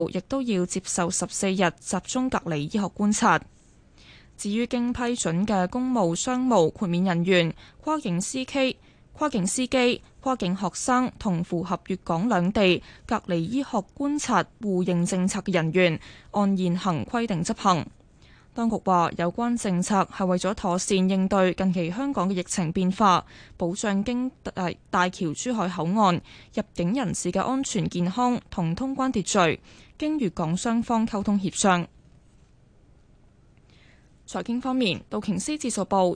亦都要接受14日集中隔離醫學觀察。至於經批准嘅公務、商務豁免人員、跨境司機、跨境學生同符合粵港兩地隔離醫學觀察互認政策嘅人員，按現行規定執行。當局話，有關政策係為咗妥善應對近期香港嘅疫情變化，保障經大橋珠海口岸入境人士嘅安全健康同通關秩序，經粵港雙方溝通協商。財經方面，道瓊斯指數報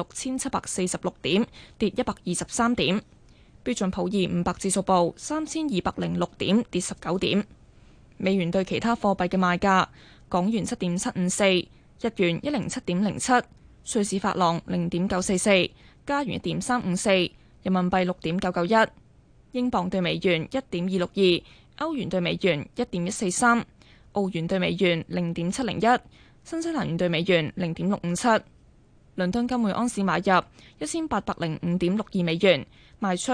26,746點，跌123點；標準普爾500指數報3,206點，跌19點。美元對其他貨幣嘅賣價：港元7.754，日元107.07，瑞士法郎0.944，加元1.354，人民幣6.991，英鎊對美元1.262，歐元對美元1.143，澳元對美元0.701。新西蘭元對美元0.657，倫敦金每盎司買入1805.62美元，賣出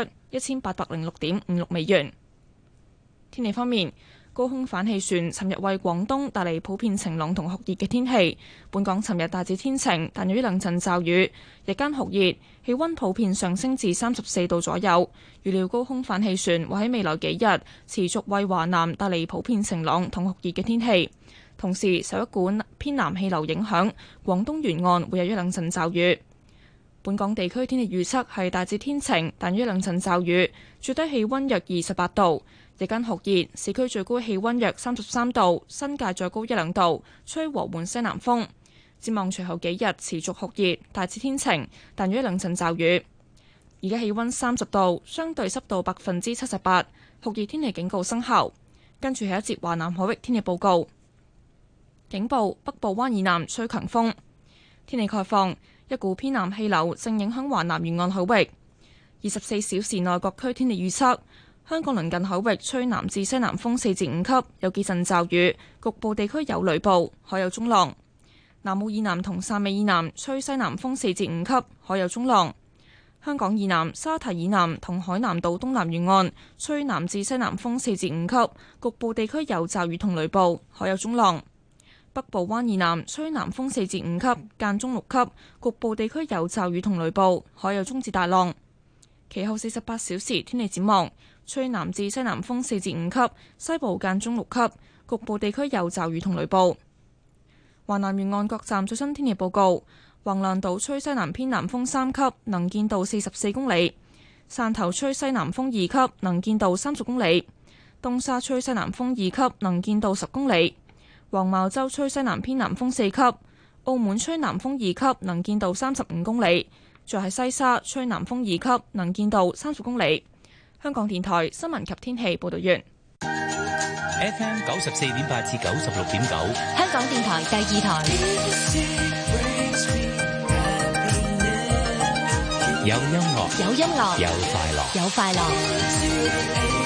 1806.56美元。天氣方面，高空反氣旋尋日為廣東帶嚟普遍晴朗同酷熱嘅天氣。本港尋日大致天晴，但有一兩陣驟雨，日間酷熱，氣溫普遍上升至34度左右。預料高空反氣旋會喺未來幾日持續為華南帶嚟普遍晴朗同酷熱嘅天氣。同時受一股偏南氣流影響，廣東沿岸會有一兩陣驟雨。本港地區天氣預測係大致天晴，但有一兩陣驟雨，最低氣溫約28度，日間酷熱，市區最高氣溫約33度，新界再高一兩度，吹和緩西南風。展望隨後幾日持續酷熱，大致天晴，但有一兩陣驟雨。而家氣溫30度，相對濕度78%，酷熱天氣警告生效。跟住係一節華南海域天氣報告。警報：北部灣以南吹強風。天氣概況：一股偏南氣流正影響華南沿岸海域。24小時內各區天氣預測：香港鄰近海域吹南至西南風4至5級，有幾陣驟雨，局部地區有雷暴，海有中浪。南澳以南同汕尾以南吹西南風4至5級，海有中浪。香港以南、沙堤以南同海南島東南沿岸吹南至西南風4至5級，局部地區有驟雨同雷暴，海有中浪。北部灣以南吹南風4至5級，間中6級，局部地區有驟雨同雷暴，海有中至大浪。其後48小時天氣展望：吹南至西南風4至5級，西部間中6級，局部地區有驟雨同雷暴。華南沿岸各站最新天氣報告：橫瀾島吹西南偏南風3級，能見度44公里；汕頭吹西南風2級，能見度30公里；東沙吹西南風2級，能見度10公里。黃茅洲吹西南偏南風4級，澳門吹南風2級，能見度35公里。再係西沙吹南風2級，能見度30公里。香港電台新聞及天氣報道完。 FM 94.8至96.9， 香港電台第二台。 有音樂， 有音樂， 有快樂， 有快樂。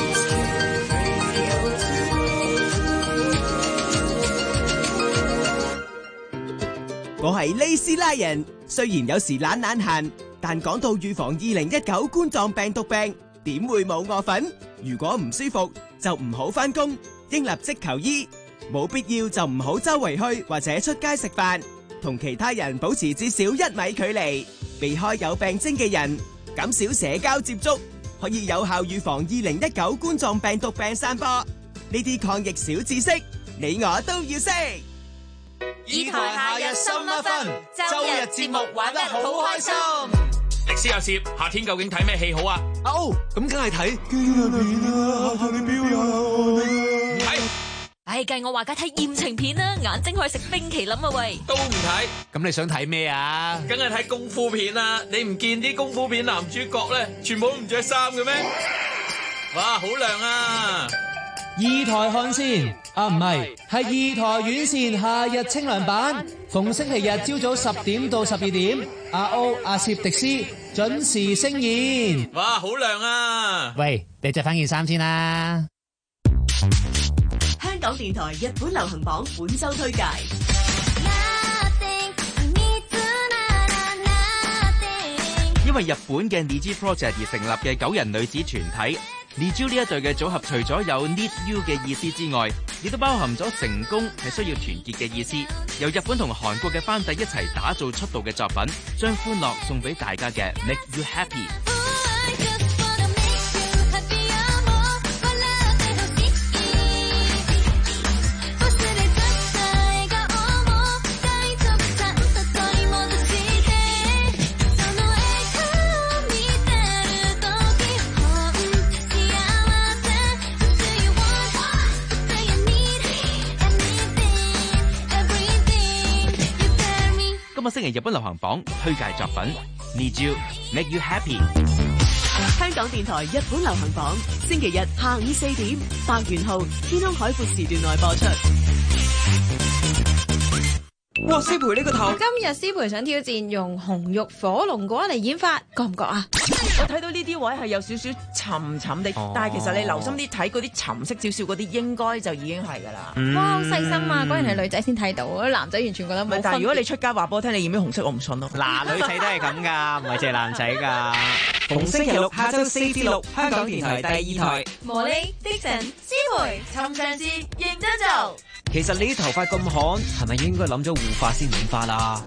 我係利斯拉人，雖然有時懶閒，但講到預防2019冠狀病毒病，點會冇我份？如果唔舒服就唔好返工，應立即求醫，冇必要就唔好周圍去或者出街食飯，同其他人保持至少1米距離，避開有病徵嘅人，減少社交接觸，可以有效預防2019冠狀病毒病散播。呢啲抗疫小知識，你我都要識。 二台夏日心一分，周日節目玩得好開心。 歷史有攝，夏天究竟睇咩戲好啊？ 咁梗係睇驚慄片啊，夏天表演唔睇。 計我話梗睇艷情片啦，眼睛可以食冰淇淋啊喂。 都唔睇。 咁你想睇咩啊？ 梗係睇功夫片啦！你唔見啲功夫片男主角咧，全部都唔着衫嘅咩？哇，好靚啊！ 二台看線唔係二台院線夏日清涼版，逢星期日朝早10點到12點，阿歐、阿攝、迪斯準時聲演。 哇，好靚啊！ 喂，你着翻件衫先啦。 香港電台日本流行榜本周推介。 因為日本嘅 Niji Project 而成立嘅9人女子團體 Need You 呢一隊嘅組合，除咗有 Need You 嘅意思之外，亦都包含咗成功係需要團結嘅意思。由日本同韓國嘅班底一齊打造出道嘅作品，將歡樂送俾大家嘅 Make You Happy。今個星期日本流行榜推介作品 Need You Make You Happy。 香港電台日本流行榜，星期日下午4點，百元號天空海闊時段內播出。 哇！思培呢個頭， 今日思培想挑戰用紅肉火龍果嚟演法，覺唔覺啊？ 我睇到呢啲位係有少少沉沉地，但係其實你留心啲睇嗰啲沉色少少嗰啲，應該就已經係㗎啦。 哇！好細心啊，果然係女仔先睇到，男仔完全覺得冇分別。 但係如果你出街話俾我聽，你染咗紅色，我唔信咯。 嗱，女仔都係咁㗎，唔係淨係男仔㗎。 逢星期六下晝4至6，香港電台第2台。 魔力的神思培，尋常事認真做。 其實你啲頭髮咁旱，係咪應該諗咗護髮先染髮啦？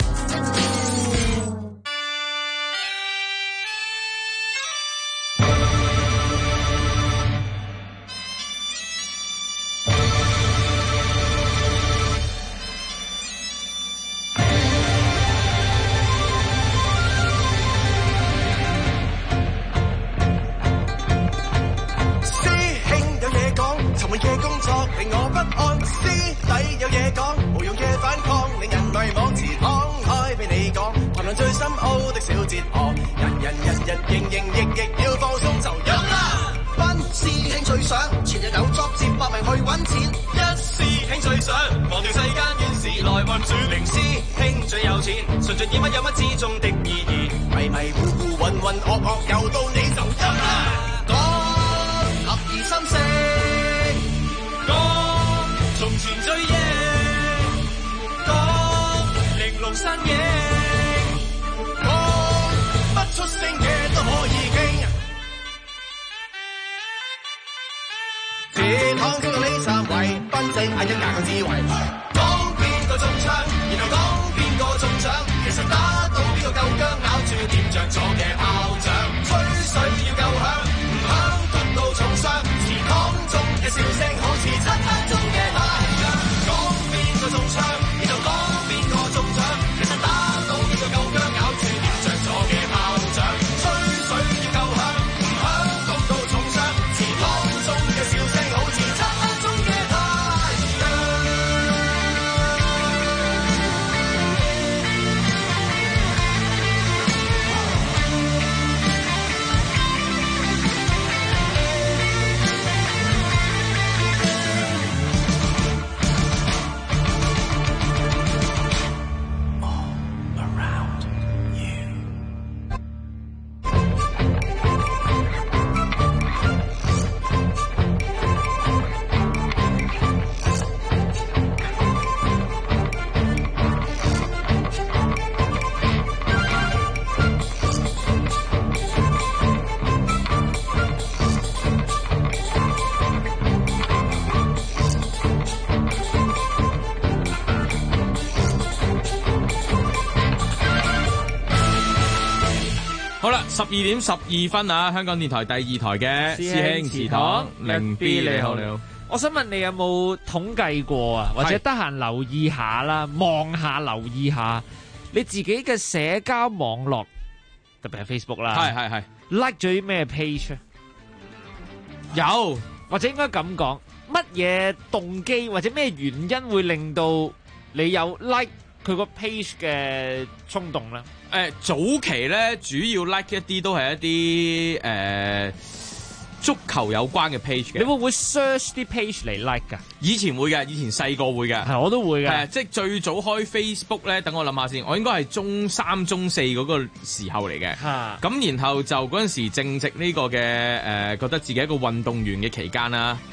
12點12分啊！香港電台第2台嘅師兄祠堂，凌 B 你好你好。 我想問你有冇統計過啊？或者得閒留意下啦，望下留意下你自己嘅社交網絡，特別係 Facebook 啦， 係 like 咗啲咩 page？ 有， 或者應該咁講，乜嘢動機或者咩原因會令到你有 like 佢個 page 嘅衝動咧？ 早期咧，主要 like 一啲都係一啲足球有關嘅 page 嘅。 你會唔會 search 啲 page 嚟 like 㗎？ 以前會嘅，以前細個會嘅。 係，我都會嘅。 即係最早開 Facebook 咧，等我諗下先，我應該係中3、中4嗰個時候嚟嘅。咁然後就嗰陣時正值呢個嘅覺得自己一個運動員嘅期間啦。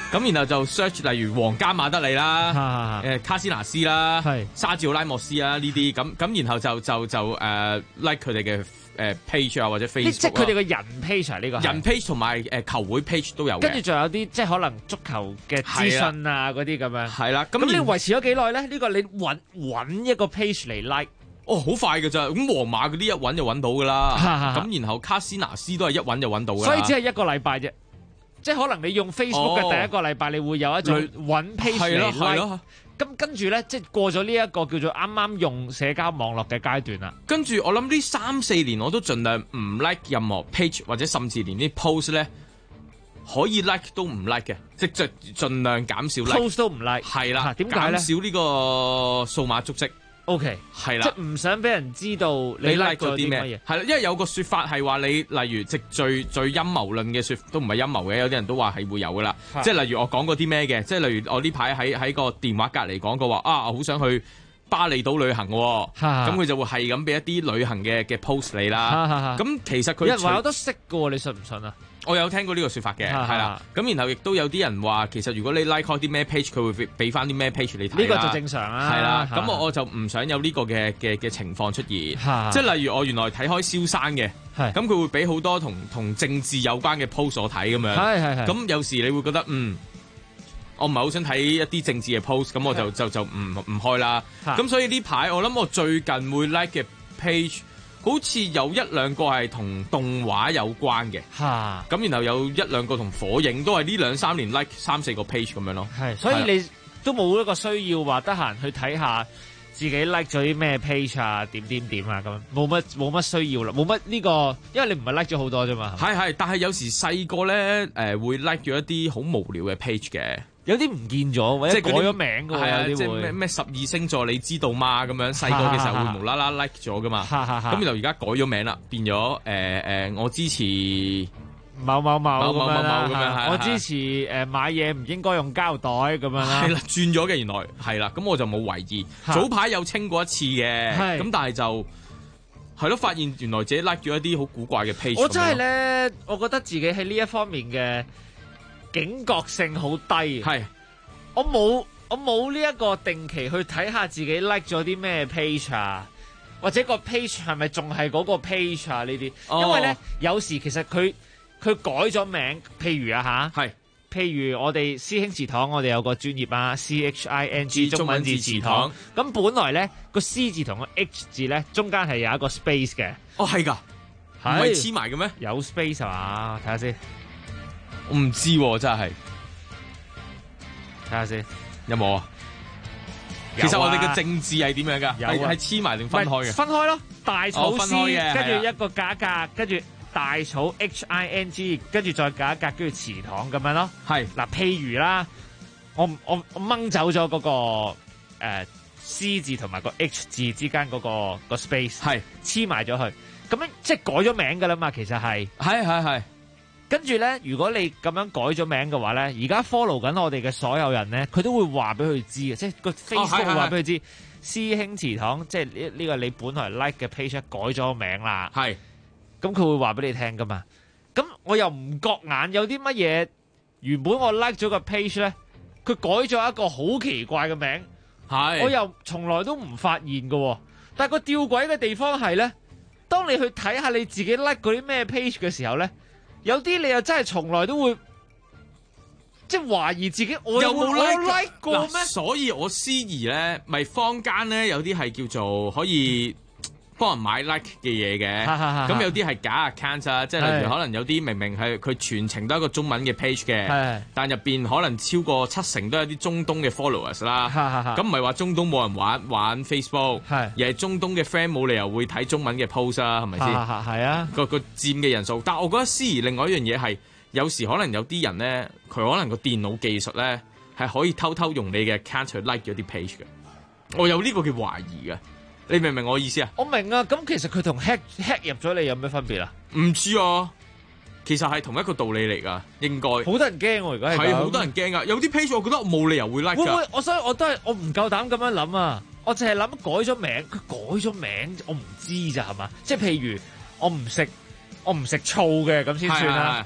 咁然後就 search 例如皇家馬德里啦，卡斯拿斯啦，沙治奧拉莫斯啊呢啲咁，然後就like 佢哋嘅page 啊或者 Facebook 即係佢哋嘅人 page 啊呢個人 page 同埋球會 page 都有嘅， 跟住仲有啲即係可能足球嘅資訊啊嗰啲咁樣。 係啦， 咁你維持咗幾耐咧？呢個你揾一個 page 嚟 like。 好快㗎咋，咁皇馬嗰啲一揾就揾到㗎啦，咁然後卡斯拿斯都係一揾就揾到㗎啦。 所以只係一個禮拜啫，即係可能你用 Facebook 嘅第一個禮拜，你會有一種揾 page 嚟 like。咁跟住咧，即係過咗呢一個叫做啱啱用社交網絡嘅階段啦。 跟住我諗呢3-4年我都盡量唔 like 任何 page 或者甚至連啲 post 咧可以 like 都唔 like 嘅，即係盡量減少 like。 post 都唔 like。 係啦， 點解咧？ 減少呢個數碼足跡。 O.K. 係啦， 即係唔想俾人知道你 like 咗啲乜嘢。 係啦，因為有個説法係話你，例如即最陰謀論嘅都唔係陰謀嘅，有啲人都話係會有噶啦。即係例如我講過啲咩嘅，即係例如我呢排喺個電話隔離講過話啊，好想去巴厘島旅行喎，咁佢就會係咁俾一啲旅行嘅 post 你啦。咁其實佢有人話有得識嘅喎，你信唔信啊？ 我有聽過呢個説法嘅，係啦。咁然後亦都有啲人話，其實如果你 like 開啲咩 page，佢會俾翻啲咩 page 你睇啦。 呢個就正常啦。 係啦，咁我就唔想有呢個嘅情況出現。即係例如我原來睇開蕭生嘅，咁佢會俾好多同政治有關嘅 post 我睇咁樣。係。咁有時你會覺得我唔係好想睇一啲政治嘅 post，咁我就唔開啦。咁所以呢排我諗我最近會 like 嘅 page，好似有一兩個係同動畫有關嘅，咁然後有一兩個同火影，都係呢2-3年 like 3-4個 page 咁樣咯。係， 所以你都冇一個需要話得閒去睇下自己 like 咗啲咩 page 啊，點啊咁，冇乜需要啦，冇乜呢個，因為你唔係 like 咗好多啫嘛。 係，但係有時細個咧會 like 咗一啲好無聊嘅 page 嘅。 有啲唔見咗，或者改咗名㗎喎。係啊， 即係咩12星座你知道嗎？咁樣細個嘅時候會無啦啦 like 咗噶嘛。咁就而家改咗名啦，變咗我支持某咁樣啦。 我支持買嘢唔應該用膠袋咁樣啦。 係啦，轉咗嘅原來係啦，咁我就冇懷疑。早排有清過一次嘅，咁但係就係咯，發現原來自己 like 咗一啲好古怪嘅 page。 我真係咧，我覺得自己喺呢一方面嘅警覺性好低，係我冇呢一個定期去睇下自己 like 咗啲咩 page 啊，或者個 page 係咪仲係嗰個 page 啊呢啲，因為咧有時其實佢改咗名，譬如啊吓，係譬如我哋師兄祠堂，我哋有個專頁啊 CHING 中文字祠堂，咁本來咧個 C 字同個 H 字咧中間係有一個 space 嘅， 係㗎，唔係黐埋嘅咩？ 有 space 係嘛？睇下先。 我唔知喎，真係睇下先有冇啊？其實我哋嘅政治係點樣㗎？係黐埋定分開嘅？ 分開咯，大草 C， 跟住一個格，跟住大草 HING， 跟住再隔一格，跟住祠堂咁樣咯。係嗱，譬如啦，我掹走咗嗰個C 字同埋個 H 字之間嗰個 space， 係黐埋咗去，咁樣即係改咗名㗎啦嘛。其實係。跟住咧，如果你咁樣改咗名嘅話咧，而家 follow 緊我哋嘅所有人咧，佢都會話俾佢知嘅，即係個 Facebook 會話俾佢知，師兄祠堂即係呢個你本來 like 嘅 page 改咗名啦。係，咁佢會話俾你聽噶嘛。咁我又唔覺眼有啲乜嘢，原本我 like 咗個 page 咧，佢改咗一個好奇怪嘅名，係，我又從來都唔發現嘅。但係個吊詭嘅地方係咧，當你去睇下你自己 like 嗰啲咩 page 嘅時候咧，有啲你又真係從來都會即係懷疑自己我有冇 like 過咩？ 所以我思疑咧，咪坊間咧有啲係叫做可以幫人買 like 嘅嘢嘅，咁有啲係假 account 啊，即係例如可能有啲明明係佢全程都係一個中文嘅 page 嘅，但入邊可能超過70%都係啲中東嘅 followers 啦，咁唔係話中東冇人玩 Facebook，而係中東嘅 friend 冇理由會睇中文嘅 post 啊，係咪先？ 係啊， 個佔嘅人數，但係我覺得思疑另外一樣嘢係，有時可能有啲人咧，佢可能個電腦技術咧係可以偷偷用你嘅 account 去 like 咗啲 page 嘅，我有呢個叫懷疑嘅。你明唔明我意思啊？ 我明啊，咁其實佢同 hack 入咗你有咩分別啊？ 唔知啊，其實係同一個道理嚟㗎，應該。好多人驚喎，而家係好多人驚㗎，有啲 page 我覺得我冇理由會 like 㗎。 會，所以我都係我唔夠膽咁樣諗啊！我淨係諗改咗名，佢改咗名，我唔知咋係嘛？即係譬如我唔食醋嘅咁先算啦。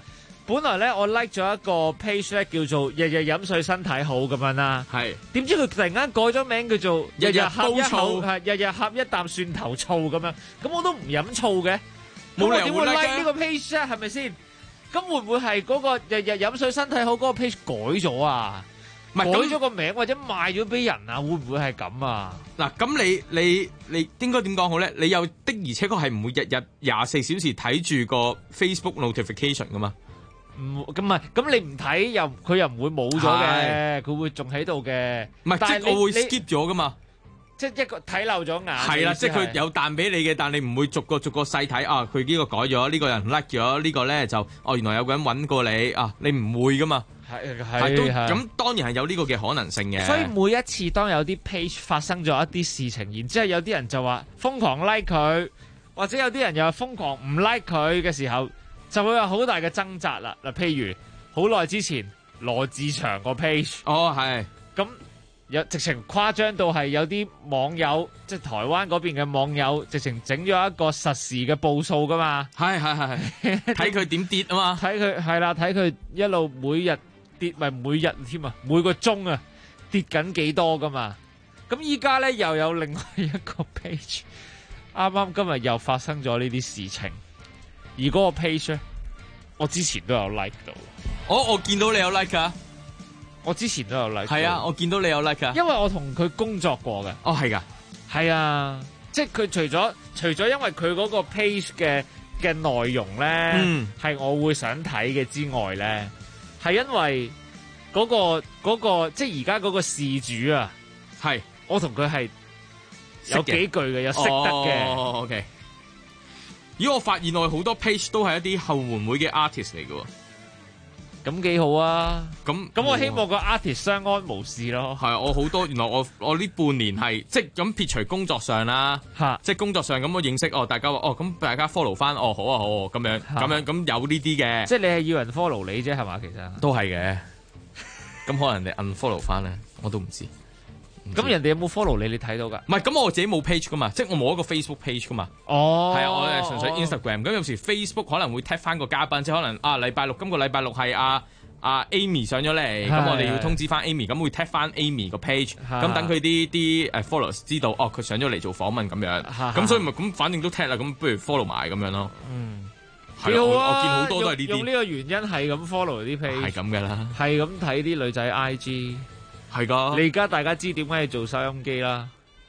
本來咧我 like 咗一個 page 咧叫做日日飲水身體好咁樣啦， 係點知佢突然間改咗名叫做日日喝一口， 煲日日喝一啖蒜頭醋咁樣，咁我都唔飲醋嘅， 冇理由會 like 呢個 page 啊，係咪先？咁會唔會係嗰個日日飲水身體好嗰個 page 改咗啊？ 唔係改咗個名或者賣咗俾人啊？會唔會係咁啊？ 嗱，咁你應該點講好咧？你又的而且確係唔會日日24小時睇住個 Facebook notification 噶嘛？ 咁你唔睇佢又唔會冇咗嘅，佢會仲喺度嘅。 唔係，即係我會 skip 咗噶嘛？ 即係一個睇漏咗眼。 係啦，即係佢有彈俾你嘅，但你唔會逐個細睇啊！佢呢個改咗，呢個人 like 咗，呢個咧就原來有個人揾過你啊！你唔會噶嘛？係咁當然係有呢個嘅可能性嘅。 所以每一次當有啲 page 發生咗一啲事情，然之後有啲人就話瘋狂 like 佢，或者有啲人又瘋狂唔 like 佢嘅時候，就會有好大嘅掙扎啦。嗱，譬如好耐之前羅志祥個 page， 係咁有直情誇張到係有啲網友，即係台灣嗰邊嘅網友，直情整咗一個實時嘅報數噶嘛。 係睇佢點跌啊嘛， 睇佢係啦，睇佢一路每日跌，咪每日添啊，每個鐘啊跌緊幾多噶嘛。咁依家咧又有另外一個 page， 啱啱今日又發生咗呢啲事情，而嗰個 page 咧，我之前都有 like 到。 我見到你有 like 啊， 我之前都有 like。 係啊，我見到你有 like 啊， 因為我同佢工作過嘅。 係㗎， 係啊，即係佢除咗因為佢嗰個 page 嘅內容咧，係我會想睇嘅之外咧，係因為嗰個即係而家嗰個事主啊，係我同佢係有幾句嘅，有識得嘅。 OK。咦，我發現我好多 page 都係一啲後援會嘅 artist 嚟嘅喎。 咁幾好啊！咁我希望個 artist 相安無事咯。 係我好多原來我呢半年係即係咁撇除工作上啦，即係工作上咁我認識大家話咁大家 follow 翻好啊咁樣咁有呢啲嘅。 即係你係要人 follow 你啫係嘛？其實都係嘅。咁可能人哋 unfollow 翻咧，我都唔知。 咁人哋有冇 follow 你？你睇到㗎？ 唔係，咁我自己冇 page 噶嘛，即係我冇一個 Facebook page 噶嘛。係啊，我係純粹 Instagram。咁有時 Facebook 可能會 tag 翻個嘉賓，即係可能禮拜六今個禮拜六係阿 Amy 上咗嚟，咁我哋要通知翻 Amy，咁會 tag 翻 Amy 個 page，咁等佢啲followers 知道佢上咗嚟做訪問咁樣。咁所以咪咁，反正都 tag 啦，咁不如 follow 埋咁樣咯。 幾好啊！ 我見好多都係呢啲。 用呢個原因係咁 follow 啲 page。 係咁嘅啦。係咁睇啲女仔 IG。 係噶， 你而家大家知點解要做收音機啦？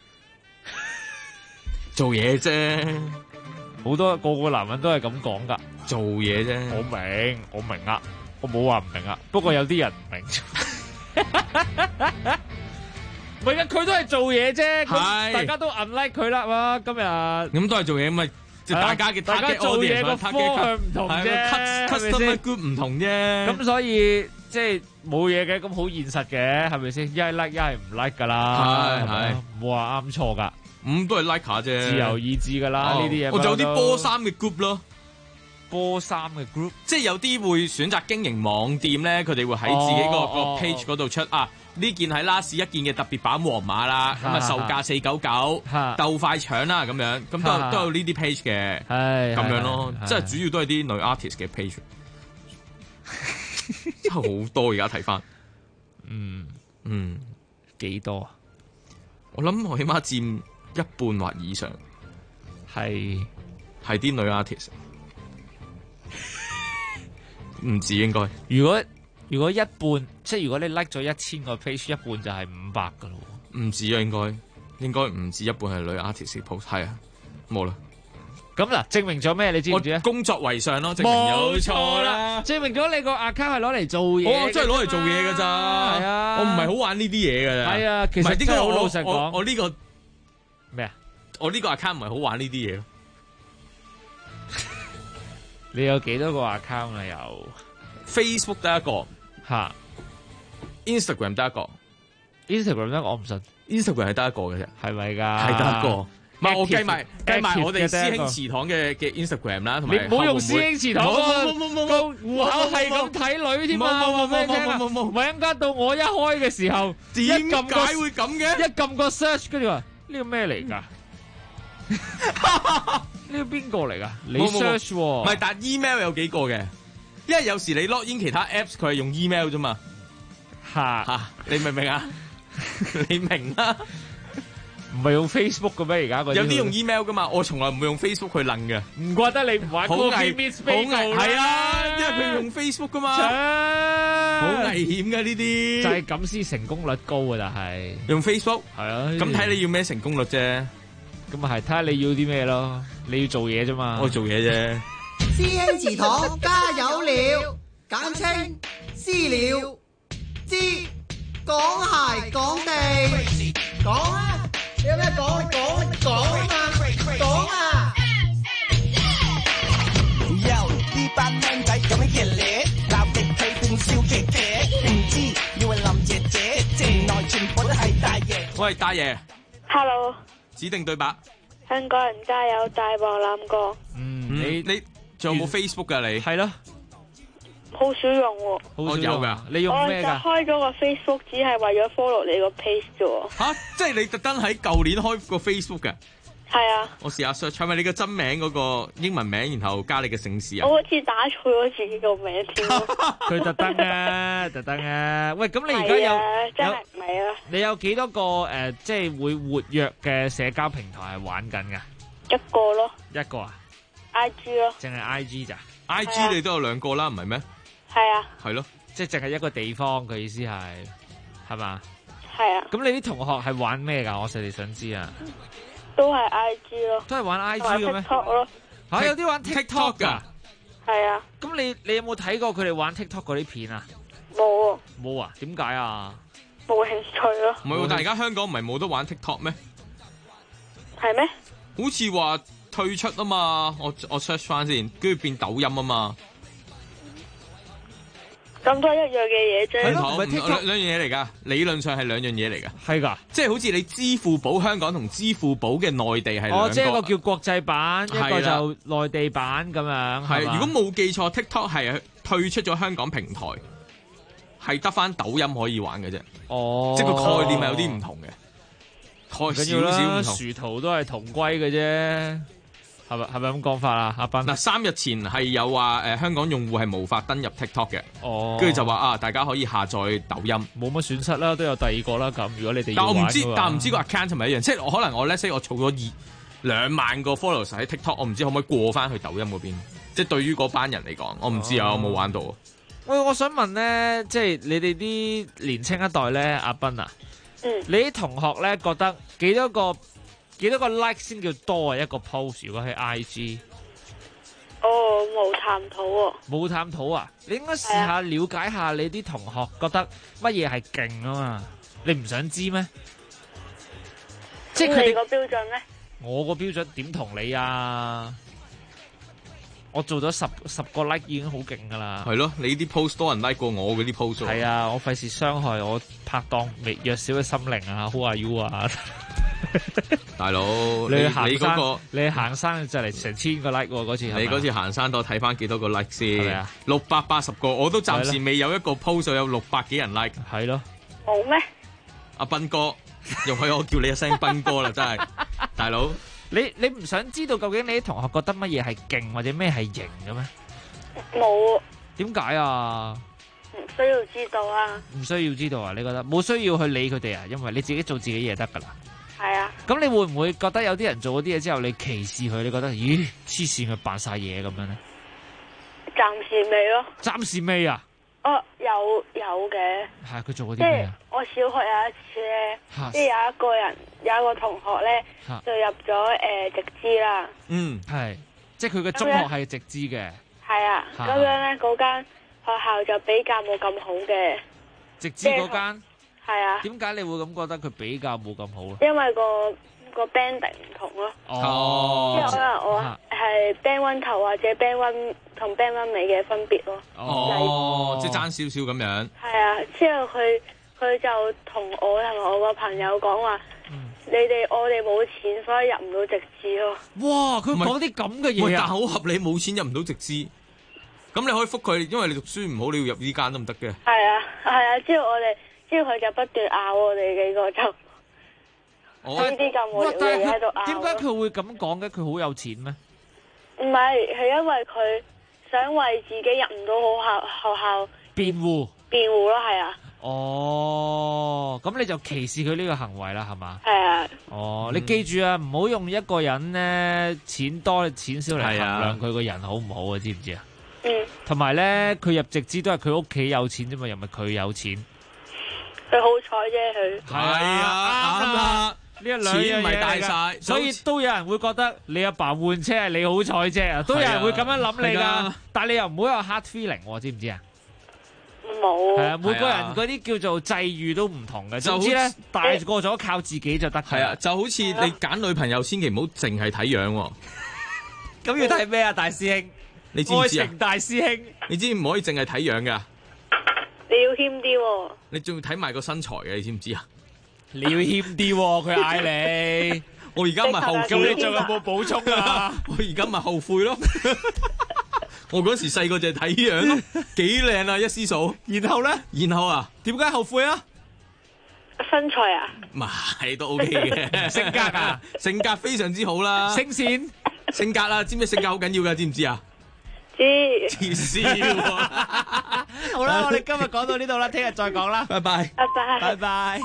做嘢啫， 好多個男人都係咁講噶， 做嘢啫。 我明啊，我冇話唔明啊，不過有啲人唔明。唔係啊，佢都係做嘢啫，大家都 unlike 佢啦嘛，今日。 咁都係做嘢咪？大家做嘢個方向唔同啫 ，customer group 唔同啫。 咁所以即係冇嘢嘅，咁好現實嘅，係咪先？一係 like，一係唔 like 噶啦，係冇話啱錯噶。 咁都係 like 下啫， 自由意志噶啦，呢啲嘢。 我仲有啲波衫嘅 group 咯， 波衫嘅 group， 即係有啲會選擇經營網店咧，佢哋會喺自己個 page 嗰度出呢件係拉市一件嘅特別版黃碼啦，咁售價499，鬥快搶啦咁樣，咁都有呢啲 page 嘅，咁樣咯，即係主要都係啲女 artist 嘅 page， 真係好多而家睇翻， 幾多啊？ 我諗我起碼佔一半或以上，係啲女 artist， 唔止應該。 如果一半，即係如果你 like 咗1000個 page， 一半就係500噶咯。 唔止啊，應該唔止一半係女 artist post， 係啊，冇啦。 咁嗱，證明咗咩？你知唔知啊？ 工作為上咯，證明有錯啦。 證明咗你個 account 係攞嚟做嘢。 我真係攞嚟做嘢噶咋，係啊，我唔係好玩呢啲嘢噶咋。 係啊，其實真係好老實講。 我呢個咩啊？ 我呢個 account 唔係好玩呢啲嘢咯。 你有幾多個 account 啊？有 Facebook 得一個。Instagram 得一個 ，Instagram 得我唔信 ，Instagram 係得一個嘅啫， 係咪㗎？ 係得一個，唔係我計埋我哋師兄祠堂嘅 Instagram 啦，同埋你唔好用師兄祠堂個戶口係咁睇女添嘛，冇，咪一間到我一開嘅時候， 點解會咁嘅？ 一撳個 search 跟住話呢個咩嚟㗎？呢個邊個嚟㗎？你 search 喎， 唔係，但 email 有幾個嘅。 因為有時你 login 其他 apps 佢係用 email 啫嘛。嚇，你明唔明啊？你明啊？ 唔係用 Facebook 嘅咩？而家有啲用 email 噶嘛，我從來唔會用 Facebook 去撚嘅。 唔怪得你唔玩嗰個 Miss Bay 係啊，因為佢用 Facebook 噶嘛，好危險嘅呢啲。 就係咁先成功率高啊！但係用 Facebook 係啊， 咁睇你要咩成功率啫。 咁啊係睇下你要啲咩咯，你要做嘢啫嘛。 我做嘢啫。 師兄祠堂加油了，簡稱私了，知講鞋講地講啊！你有咩講？你講啊嘛，講啊！呢班僆仔咁樣熱烈，鬧極氣定笑極極，唔知以為林姐姐，原來全部都係大爺。 喂，大爺 ，Hello， 指定對白。 香港人加油，大步攬過。 你仲有冇 Facebook 㗎？你係咯。 好少用喎， 我有㗎， 你用咩㗎？ 我就開咗個 Facebook，只係為咗 follow 你個 page 啫。 嚇！即係你特登喺舊年開個 Facebook 嘅？ 係啊。我試下 search 係咪你個真名嗰個英文名，然後加你嘅姓氏啊？ 我好似打錯咗自己個名添。 佢特登啊，特登啊！喂，咁你而家有真係唔係啊？ 你有幾多個即係會活躍嘅社交平台係玩緊㗎？ 一個咯。 一個啊 ？IG 咯。 淨係 IG 咋 ？IG 你都有兩個啦，唔係咩？ 係啊， 係咯， 即係淨係一個地方，佢意思係嘛？ 係啊。 咁你啲同學係玩咩㗎？我實在想知啊。 都係 IG 咯。 都係玩 IG 嘅咩 ？TikTok 咯。 嚇，有啲玩 TikTok 㗎。 係啊。 咁你有冇睇過佢哋玩 TikTok 嗰啲片啊？ 冇啊。 冇啊？點解啊？ 冇興趣咯。 唔係喎，但係而家香港唔係冇得玩 TikTok 咩？ 係咩？ 好似話退出啊嘛，我 search 翻先，跟住變抖音啊嘛。 咁都係一樣嘅嘢啫， 兩樣嘢嚟㗎，理論上係兩樣嘢嚟㗎， 係㗎， 即係好似你支付寶香港同支付寶嘅內地係兩個， 即係一個叫國際版，一個就內地版咁樣。 係，如果冇記錯 ，TikTok 係退出咗香港平台，係得翻抖音可以玩嘅啫。 哦， 即係個概念係有啲唔同嘅，概少少唔同。 殊途都係同歸嘅啫。係咪咁講法啊？阿斌嗱，3日前係有話香港用戶係無法登入 TikTok 嘅， 跟住就話大家可以下載抖音， 冇乜損失啦，都有第二個啦。咁如果你哋但我唔知個 account 係咪一樣，即係可能我 let's say 我儲咗2萬個 followers 喺 TikTok， 我唔知可唔可以過翻去抖音嗰邊？即係對於嗰班人嚟講，我唔知啊，我冇玩到。 喂，我想問咧，即係你哋啲年青一代咧，阿斌啊，你啲同學咧覺得幾多個 like 先叫多啊？一個 post 如果喺 IG， 冇探討喎。 冇探討啊！你應該試下了解下你啲同學覺得乜嘢係勁啊嘛？你唔想知咩？即係佢哋個標準咧？ 我個標準點同你啊？我做咗十個 like 已經好勁噶啦。 係咯，你啲 post 多人 like 過我嗰啲 post。 係啊，我費事傷害我拍檔弱小嘅心靈啊 ！Who are you 啊？ 大佬，你嗰個你行山就嚟成1000個 like 嗰次， 你嗰次行山多睇翻幾多個 like 先？ 係啊 ，680個，我都暫時未有一個 post 有600幾人 like。 係咯， 冇咩？ 阿斌哥，容許我叫你一聲斌哥啦，真係，大佬。 你唔想知道究竟你啲同學覺得乜嘢係勁或者咩係型嘅咩？ 冇。 點解啊？ 唔需要知道啊。 唔需要知道啊？你覺得冇需要去理佢哋啊？因為你自己做自己嘢得噶啦。 係啊。 咁你會唔會覺得有啲人做嗰啲嘢之後，你歧視佢？你覺得咦黐線佢扮晒嘢咁樣咧？ 暫時未咯。 暫時未啊？ 有嘅。 係佢做嗰啲咩啊？ 我小學有一次咧，即係有一個同學咧就入咗直資啦。 係，即係佢嘅中學係直資嘅。 係啊，咁樣咧嗰間學校就比較冇咁好嘅。 直資嗰間？ 係啊。 點解你會咁覺得佢比較冇咁好咧？ 因為個 banding 唔同咯。 哦。 即係可能我係 band 1頭或者 band 1同 band 1尾嘅分別咯。 哦，即係爭少少咁樣。 係啊，之後佢就同我個朋友講話，我哋冇錢，所以入唔到直資咯。 哇！佢講啲咁嘅嘢啊！ 但好合理，冇錢入唔到直資。咁你可以覆佢，因為你讀書唔好，你要入呢間都唔得嘅。 係啊，之後佢就不斷拗我哋幾個就。呢啲咁無聊嘅嘢喺度拗。 點解佢會咁講嘅？佢好有錢咩？ 唔係，係因為佢想為自己入唔到學校辯護咯，係啊。 哦，咁你就歧視佢呢個行為啦，係嘛？ 係啊。 哦，你記住啊，唔好用一個人咧錢多錢少嚟衡量佢個人好唔好啊，知唔知啊？同埋咧，佢入直資都係佢屋企有錢啫嘛，又唔係佢有錢。 佢好彩啫，佢。 係啊，啱啦。 呢一兩樣嘢唔係大晒，所以都有人會覺得你阿爸換車係你好彩啫，都有人會咁樣諗你㗎。但係你又唔好有 hard feeling，知唔知啊？ 冇。 係啊，每個人嗰啲叫做際遇都唔同嘅，總之咧大個咗靠自己就得。 係啊，就好似你揀女朋友，千祈唔好淨係睇樣喎。 咁要睇咩啊，大師兄？ 你知唔知啊？ 愛情大師兄， 你知唔可以淨係睇樣㗎？ 你要謙啲喎。 你仲要睇埋個身材嘅，你知唔知啊？ 你要謙啲喎，佢嗌你。 我而家咪後悔， 咁你仲有冇補充啊？ 我而家咪後悔咯。我嗰時細個就係睇樣咯，幾靚啊一絲數。 然後咧？ 然後啊，點解後悔啊？ 身材啊？ 唔係都 OK 嘅。 性格啊？ 性格非常之好啦。 聲線？ 性格啊，知唔知性格好緊要㗎？知唔知啊？ 知。 黐線。 好啦，我哋今日講到呢度啦，聽日再講啦。 拜拜。 拜拜。 拜拜。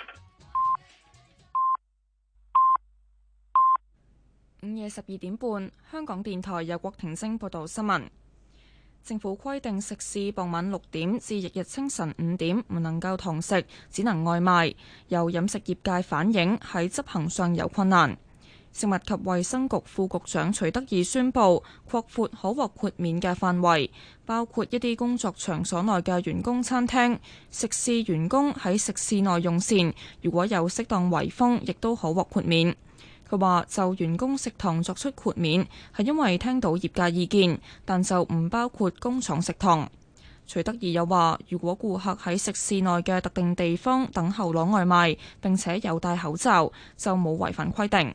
午夜12點半，香港電台由郭婷晶報道新聞。政府規定食肆傍晚6點至翌日清晨5點唔能夠堂食，只能外賣。有飲食業界反映喺執行上有困難。食物及衛生局副局長徐德義宣布擴闊可獲豁免嘅範圍，包括一啲工作場所內嘅員工餐廳、食肆員工喺食肆內用膳，如果有適當圍封，亦都可獲豁免。佢話就員工食堂作出豁免係因為聽到業界意見，但就唔包括工廠食堂。徐德義又話，如果顧客喺食肆內嘅特定地方等候攞外賣並且有戴口罩，就冇違反規定。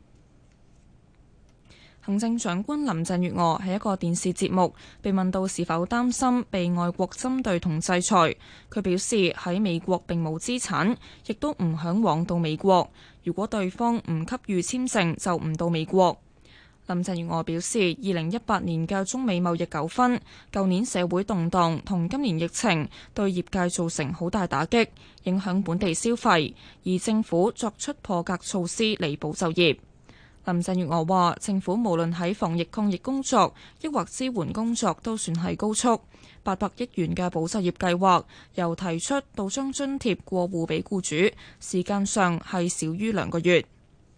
行政長官林鄭月娥喺一個電視節目被問到是否擔心被外國針對同制裁，佢表示喺美國並冇資產，亦都唔嚮往到美國。如果對方唔給予簽證，就唔到美國。林鄭月娥表示，2018年嘅中美貿易糾紛、舊年社會動盪同今年疫情對業界造成好大打擊，影響本地消費，而政府作出破格措施嚟保就業。林鄭月娥話：政府無論喺防疫抗疫工作，抑或支援工作，都算係高速。800億元嘅保就業計劃，由提出到將津貼過戶俾僱主，時間上係少於2個月。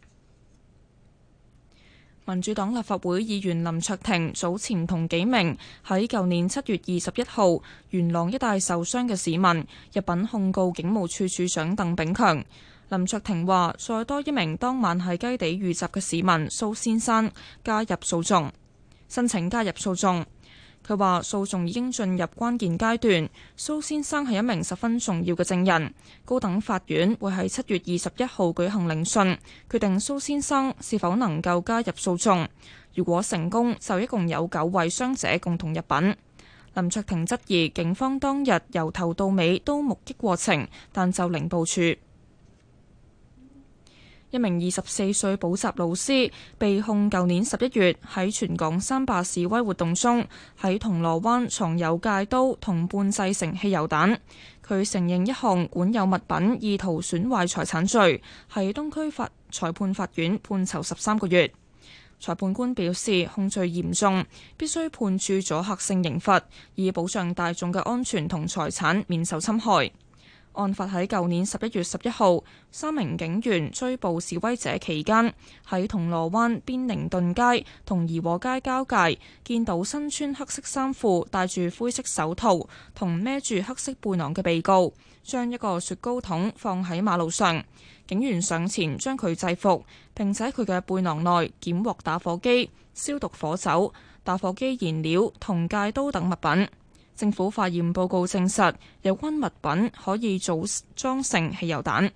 民主黨立法會議員林卓廷早前同幾名喺舊年7月21號元朗一帶受傷嘅市民入稟控告警務處處長鄧炳強。林卓廷話：再多一名當晚喺雞地遇襲嘅市民蘇先生申請加入訴訟。佢話訴訟已經進入關鍵階段，蘇先生係一名十分重要嘅證人。高等法院會喺7月21號舉行聆訊，決定蘇先生是否能夠加入訴訟。如果成功，就一共有9位傷者共同入稟。林卓廷質疑警方當日由頭到尾都目擊過程，但就零部署。一名24歲補習老師被控舊年11月喺全港3罷示威活動中喺銅鑼灣藏有戒刀同半製成汽油彈。佢承認一項管有物品意圖損壞財產罪，喺東區裁判法院判囚13個月。裁判官表示控罪嚴重，必須判處阻嚇性刑罰，以保障大眾嘅安全同財產免受侵害。案發喺舊年11月11號，3名警員追捕示威者期間，喺銅鑼灣邊寧頓街同怡和街交界，見到身穿黑色衫褲、戴住灰色手套同孭住黑色背囊嘅被告，將一個雪糕筒放喺馬路上。警員上前將佢制服，並且喺佢嘅背囊內檢獲打火機、消毒火酒、打火機燃料同戒刀等物品。政府化驗報告證實，有關物品可以組裝成汽油彈。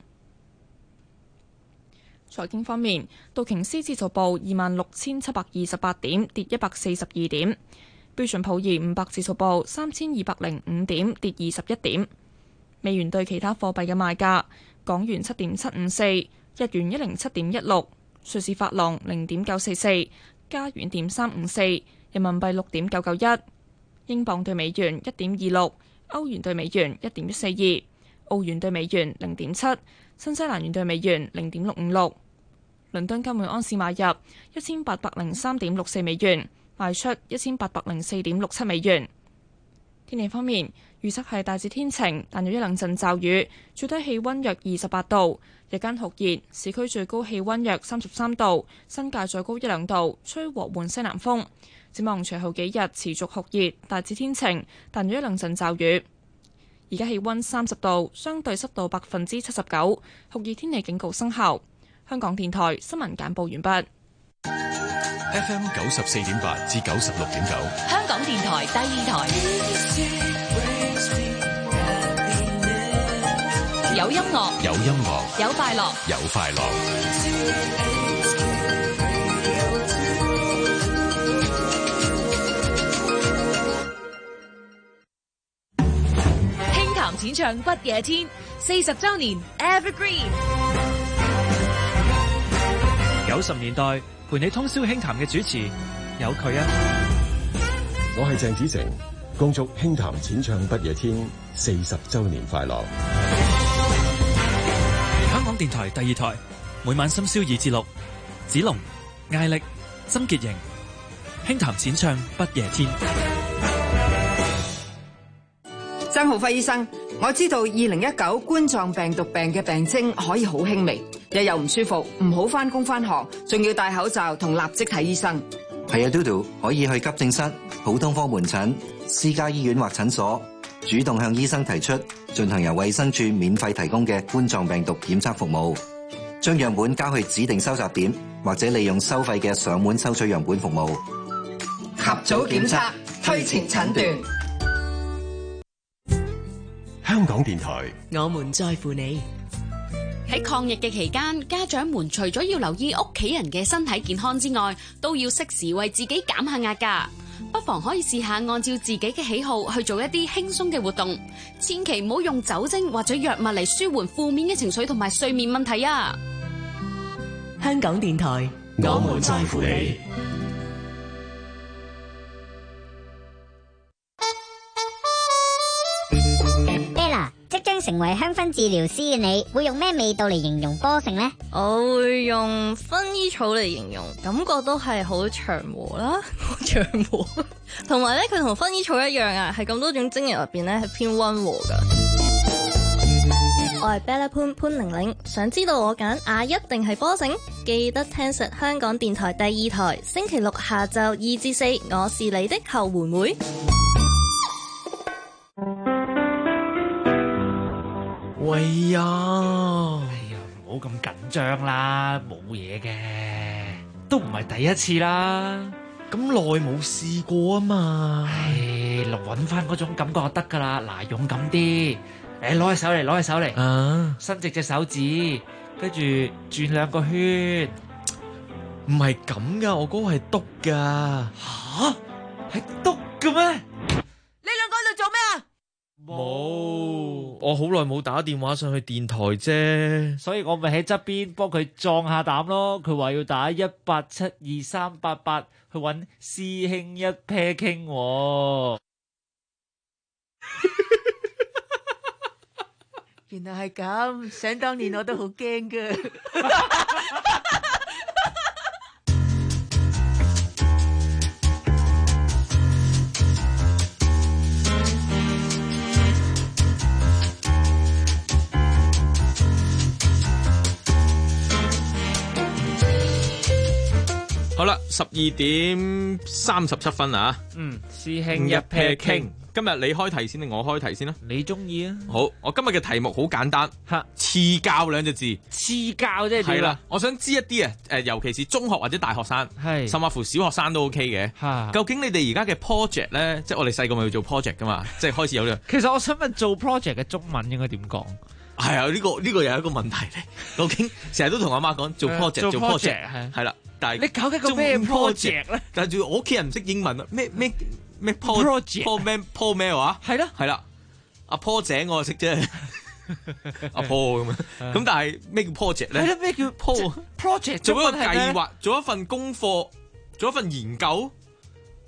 財經方面，道瓊斯指數報26,728點，跌142點；標準普爾500指數報3,205點，跌21點。美元對其他貨幣嘅賣價：港元7.754，日元107.16，瑞士法郎0.944，加元1.354。 人民幣6.991，英鎊對美元1.26，歐元對美元1.142，澳元對美元0.7，新西蘭元對美元0.656。倫敦金每安士買入1803.64美元，賣出1804.67美元。天氣方面，預測係大致天晴，但有一兩陣驟雨，最低氣溫約28度，日間酷熱，市區最高氣溫約33度，新界再高1-2度，吹和緩西南風。展望隨後幾日持續酷熱，大致天晴，但有一兩陣驟雨。而家氣溫30度，相對濕度79%，酷熱天氣警告生效。香港電台新聞簡報完畢。 FM 94.8至96.9， 香港電台第二台，有音樂， 有音樂， 有快樂， 有快樂。 輕談淺唱不夜天，40週年 Evergreen。 90年代陪你通宵輕談嘅主持有佢啊！ 我係鄭子誠，恭祝輕談淺唱不夜天40週年快樂。 香港電台第二台，每晚深宵2至6，子龍、艾力、曾潔瑩，輕談淺唱不夜天。 曾浩輝醫生，我知道2019冠狀病毒病嘅病徵可以好輕微，日又唔舒服，唔好返工返學，仲要戴口罩同立即睇醫生。 係啊，嘟嘟可以去急症室、普通科門診、私家醫院或診所，主動向醫生提出進行由衛生署免費提供嘅冠狀病毒檢測服務，將樣本交去指定收集點，或者利用收費嘅上門收取樣本服務。 及早檢測，推前診斷。 香港電台， 我們在乎你。 喺抗疫嘅期間，家長們除咗要留意屋企人嘅身體健康之外，都要適時為自己減下壓㗎。不妨可以試下按照自己嘅喜好去做一啲輕鬆嘅活動，千祈唔好用酒精或者藥物嚟舒緩負面嘅情緒同埋睡眠問題啊！ 香港電台， 我們在乎你。 即將成為香薰治療師嘅你，會用咩味道嚟形容波城呢？ 我會用薰衣草嚟形容，感覺都係好祥和啦，好祥和。同埋咧，佢同薰衣草一樣啊，係咁多種精油入邊咧係偏溫和噶。我係 Bella 潘玲玲，想知道我揀一定係波城？記得聽實香港電台第二台，星期六下晝2至4，我是你的後援會。 喂呀，唔好咁緊張啦，冇嘢嘅，都唔係第一次啦，咁耐冇試過啊嘛，揾翻嗰種感覺就得噶啦，嗱，勇敢啲，攞起手嚟，攞起手嚟，伸直隻手指，跟住轉2個圈，唔係咁噶，我嗰個係篤噶，吓，係篤嘅咩？ 你兩個喺度做咩啊？ 冇，我好耐冇打電話上去電台啫，所以我咪喺側邊幫佢壯下膽咯。佢話要打1872388去搵師兄一 pair 傾。 原來係咁，想當年我都好驚噶。 好啦，12:37啊！ 師兄一 pair 傾。 今日你開題先定我開題先啦？ 你中意啊？ 好，我今日嘅題目好簡單，賜教2隻字。 賜教即係點？係啦， 我想知一啲尤其是中學或者大學生，甚至乎小學生都 OK 嘅。究竟你哋而家嘅 project 咧，即係我哋細個咪要做 project 噶嘛？即係開始有呢。 其實我想問做 project 嘅中文應該點講？ 係啊，呢個又係一個問題嚟。究竟成日都同阿媽講做 project 係啦。但係你搞緊個咩 project 咧？ 但係我屋企人唔識英文啊！咩 project？Paul 咩話？係啦，阿 Paul 井我識啫，阿 Paul 咁樣。咁但係咩叫 project 咧？ 係啦，咩叫 project？ 做一個計劃，做一份功課，做一份研究。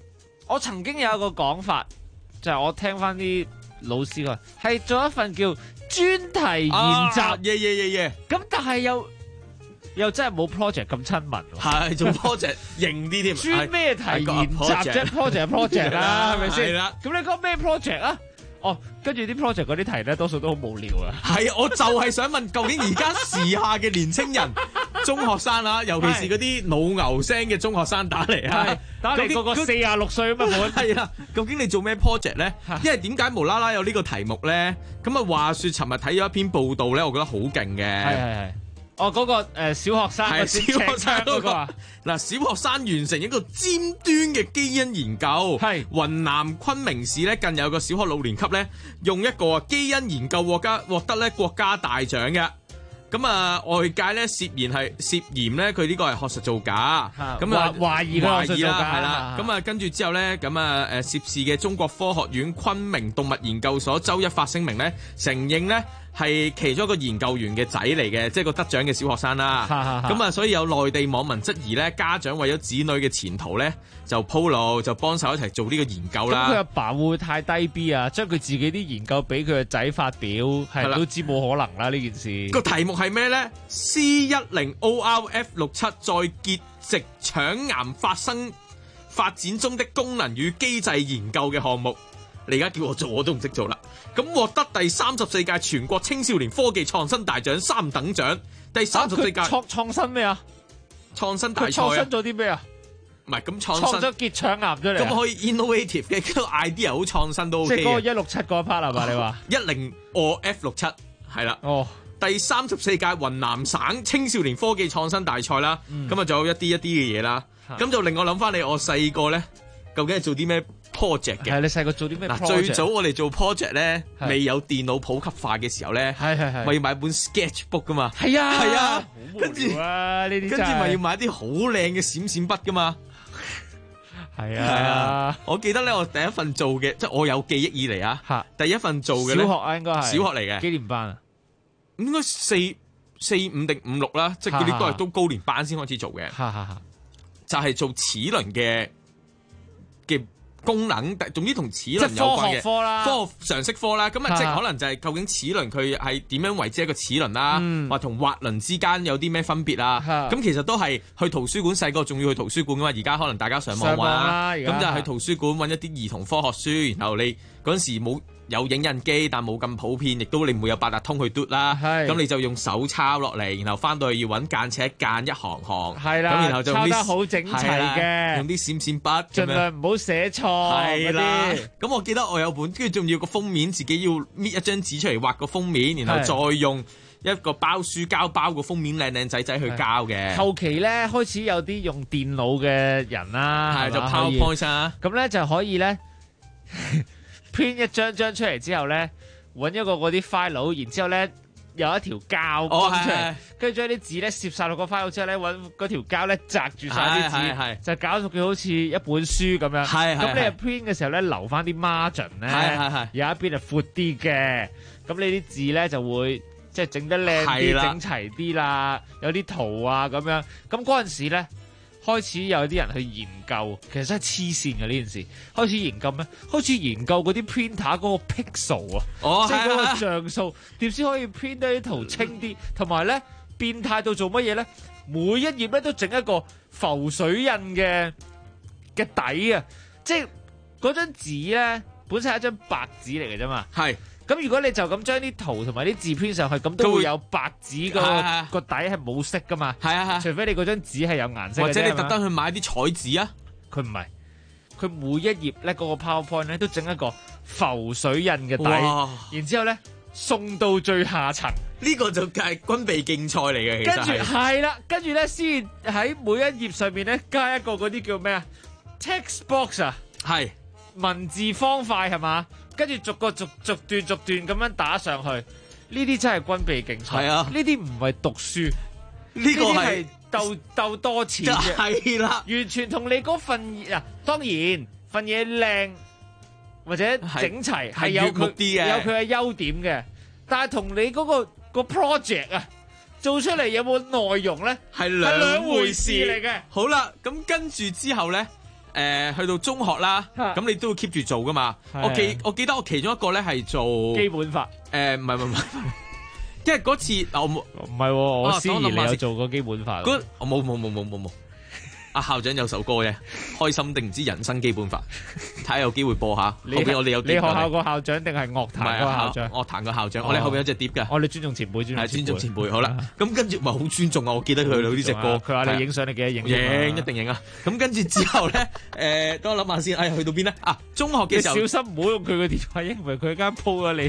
我曾經有一個講法，就係我聽翻啲老師話，係做一份叫專題研習，咁但係又真係冇 project 咁親民， 係做 project 型啲添。 專咩題研習啫？project 啦，係咪先？係啦。咁你講咩 project 啊？哦，跟住啲 project 嗰啲題咧，多數都好無聊啊。 係，我就係想問，究竟而家時下嘅年青人、中學生啊，尤其是嗰啲老牛聲嘅中學生打嚟啊， 打嚟個46歲咁啊， 係啦。究竟你做咩 project 咧？因為點解無啦啦有呢個題目咧？咁啊，話說尋日睇咗一篇報道咧，我覺得好勁嘅。係。 哦，嗰個小學生嘅小學生嗰個啊， 嗱，小學生完成一個尖端嘅基因研究，係雲南昆明市咧，近有個小學六年級咧，用一個基因研究獲得咧國家大獎嘅。咁啊，外界咧涉嫌咧，佢呢個係學術造假，咁啊懷疑啦，係啦。咁啊，跟住之後咧，咁啊涉事嘅中國科學院昆明動物研究所周一發聲明咧，承認咧係其中一個研究員嘅仔嚟嘅，即係個得獎嘅小學生啦。咁啊，所以有內地網民質疑咧，家長為咗子女嘅前途咧，就鋪路，就幫手一齊做呢個研究啦。 咁佢阿爸會唔會太低 B 啊？將佢自己啲研究俾佢個仔發表，係都知冇可能啦呢件事。 個題目係咩咧 ？C10ORF67 再結直腸癌發展中的功能與機制研究嘅項目。你而家叫我做我都唔識做啦。咁獲得第34屆全國青少年科技創新大獎3等獎。第34屆創新咩啊？ 創新大賽創新咗啲咩啊？ 唔係咁創咗結腸癌出嚟， 咁可以 innovative 嘅個 idea 好創新都 OK 嘅。 即係嗰個167嗰一 part 係嘛？你話 10OF67係啦。 哦， 第34屆雲南省青少年科技創新大賽啦。咁啊，仲有一啲嘅嘢啦。咁就令我諗翻你，我細個咧究竟係做啲咩 project 嘅？ 係你細個做啲咩 project？ 最早我哋做 project 咧，未有電腦普及化嘅時候咧，咪要買本 sketchbook 噶嘛。 係啊， 跟住咪要買啲好靚嘅閃閃筆噶嘛。 係啊， 我記得咧，我第一份做嘅，即係我有記憶以嚟啊，第一份做嘅小學啊，應該係小學嚟嘅， 幾年班啊？ 應該四五定5、6啦，即係嗰啲都係高年班先開始做嘅。就係做齒輪嘅功能，總之同齒輪有關嘅科學常識科啦。咁啊，即係可能就係究竟齒輪佢係點樣為之一個齒輪啦，或同滑輪之間有啲咩分別啊？咁其實都係去圖書館，細個仲要去圖書館噶嘛。而家可能大家上網啦，咁就係去圖書館揾一啲兒童科學書，然後你嗰陣時冇有影印機，但冇咁普遍，亦都你唔會有八達通去嘟啦。咁你就用手抄落嚟，然後翻到去要揾間尺間一行行。係啦，咁然後就抄得好整齊嘅， 用啲閃閃筆， 盡量唔好寫錯。 係啦，咁我記得我有本，跟住仲要個封面自己要搣一張紙出嚟畫個封面，然後再用一個包書膠包個封面靚靚仔仔去交嘅。 後期咧開始有啲用電腦嘅人啦， 係就 PowerPoint 啊， 咁咧就可以咧。print 一張張出嚟之後咧，揾一個嗰啲 file， 然之後咧有一條膠出嚟，跟住將啲字咧攝晒落個 file 之後咧，揾嗰條膠咧擲住晒啲字，就搞到佢好似一本書咁樣。咁你 print 嘅時候咧，留翻啲 margin 咧，有一邊係闊啲嘅，咁你啲字咧就會即係整得靚啲、整齊啲啦，有啲圖啊咁樣。咁嗰陣時咧。開始有啲人去研究，其實真係黐線嘅呢件事。開始研究咩？開始研究嗰啲 printer 嗰個 pixel 啊，即係嗰個像素點先可以 print 得啲圖清啲，同埋咧變態到做乜嘢咧？每一頁咧都整一個浮水印嘅底啊！即係嗰張紙咧本身係一張白紙嚟嘅啫嘛。係。咁如果你就咁將啲圖同埋啲字編上去，咁都會有白紙個底係冇色噶嘛？係啊，除非你嗰張紙係有顏色嘅啫。或者你特登去買啲彩紙啊？佢唔係，佢每一頁咧嗰個 PowerPoint 咧都整一個浮水印嘅底，然之後咧送到最下層。呢個就係軍備競賽嚟嘅，其實。跟住係啦，跟住咧先喺每一頁上面咧加一個嗰啲叫咩啊 ？text box 啊，係文字方塊係嘛？跟住逐段咁樣打上去，呢啲真係軍備競賽。係啊，呢啲唔係讀書，呢個係鬥多錢嘅。係啦，完全同你嗰份嗱，當然份嘢靚或者整齊係有佢嘅優點嘅，但係同你嗰個 project 啊做出嚟有冇內容咧係兩回事嚟嘅。好啦，咁跟住之後咧。 去到中學啦，咁你都要 keep 住做噶嘛。我記得我其中一個咧係做基本法。 唔係，因為嗰次我冇唔係，我思怡你有做過基本法。 我冇。阿校長有首歌嘅，開心定唔知人生基本法，睇下有機會播下。後邊我哋有你學校個校長定係樂壇個校長？ 樂壇個校長，我哋後邊有隻碟㗎。 我哋尊重前輩， 尊重前輩。好啦，咁跟住咪好尊重啊！我記得佢呢隻歌。 佢話你影相，你記得影？ 影一定影啊！咁跟住之後咧，等我諗下先。哎呀，去到邊咧？啊，中學嘅時候， 你小心唔好用佢個電話，因為佢間鋪啊你。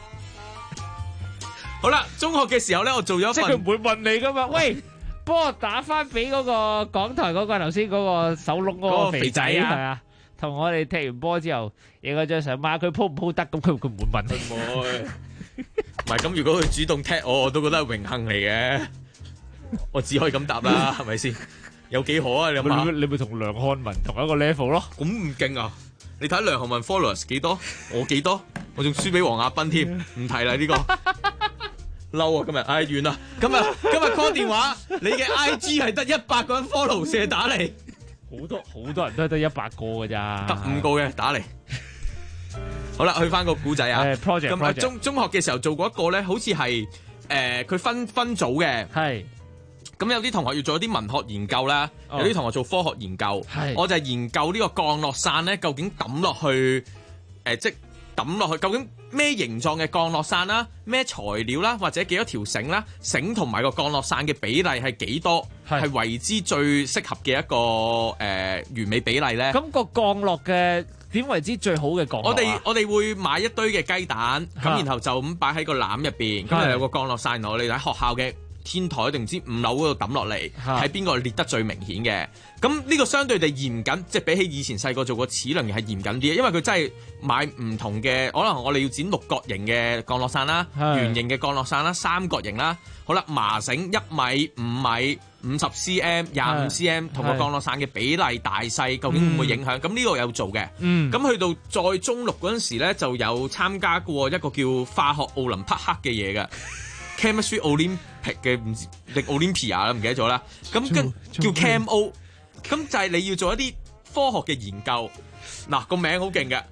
好啦，中學嘅時候咧，我做咗即係佢唔會問你噶嘛？喂。幫我打翻俾嗰個港台嗰個頭先嗰個手窿嗰個肥仔啊，係啊，同我哋踢完波之後影嗰張相，問佢鋪唔鋪得，咁佢唔會問你。 唔會，唔係咁。如果佢主動踢我都覺得係榮幸嚟嘅。我只可以咁答啦，係咪先？有幾可啊？你咪同梁漢文同一個 level 咯。 咁唔勁啊！你睇梁漢文 followers 幾多，我幾多，我仲輸俾黃亞斌添，唔提啦呢個。嬲啊！今日完啦！今日 call 電話，你嘅 IG 係得100個人 follow 射打嚟， 好多人都係得100個㗎咋， 得5個嘅打嚟。好啦，去翻個古仔啊！ project 中學嘅時候做過一個咧，好似係佢分組嘅，係咁有啲同學要做一啲文學研究啦，有啲同學做科學研究，我就係研究呢個降落傘咧，究竟抌落去即抌落去究竟咩形狀嘅降落傘啦，咩材料啦，或者幾多條繩啦，繩同埋個降落傘嘅比例係幾多，係為之最適合嘅一個完美比例咧？ 咁個降落嘅點為之最好嘅降落？ 我哋會買一堆嘅雞蛋，咁然後就咁擺喺個籃入邊，咁有個降落傘，然後我哋喺學校嘅天台定唔知5樓嗰度抌落嚟，喺邊個裂得最明顯嘅？咁呢個相對地嚴謹，即係比起以前細個做過齒輪係嚴謹啲，因為佢真係買唔同嘅，可能我哋要剪6角形嘅降落傘啦，圓形嘅降落傘啦，三角形啦，好啦，麻繩1米、5米、50 cm、25 cm 同個降落傘嘅比例大細，究竟會唔會影響？咁呢個有做嘅。咁去到再中6嗰陣時咧，就有參加過一個叫化學奧林匹克嘅嘢嘅。Chemistry Olympic 嘅唔知定 Olympia 啦，唔記得咗啦。咁叫 ChemO， 咁就係你要做一啲科學嘅研究。嗱，個名好勁嘅，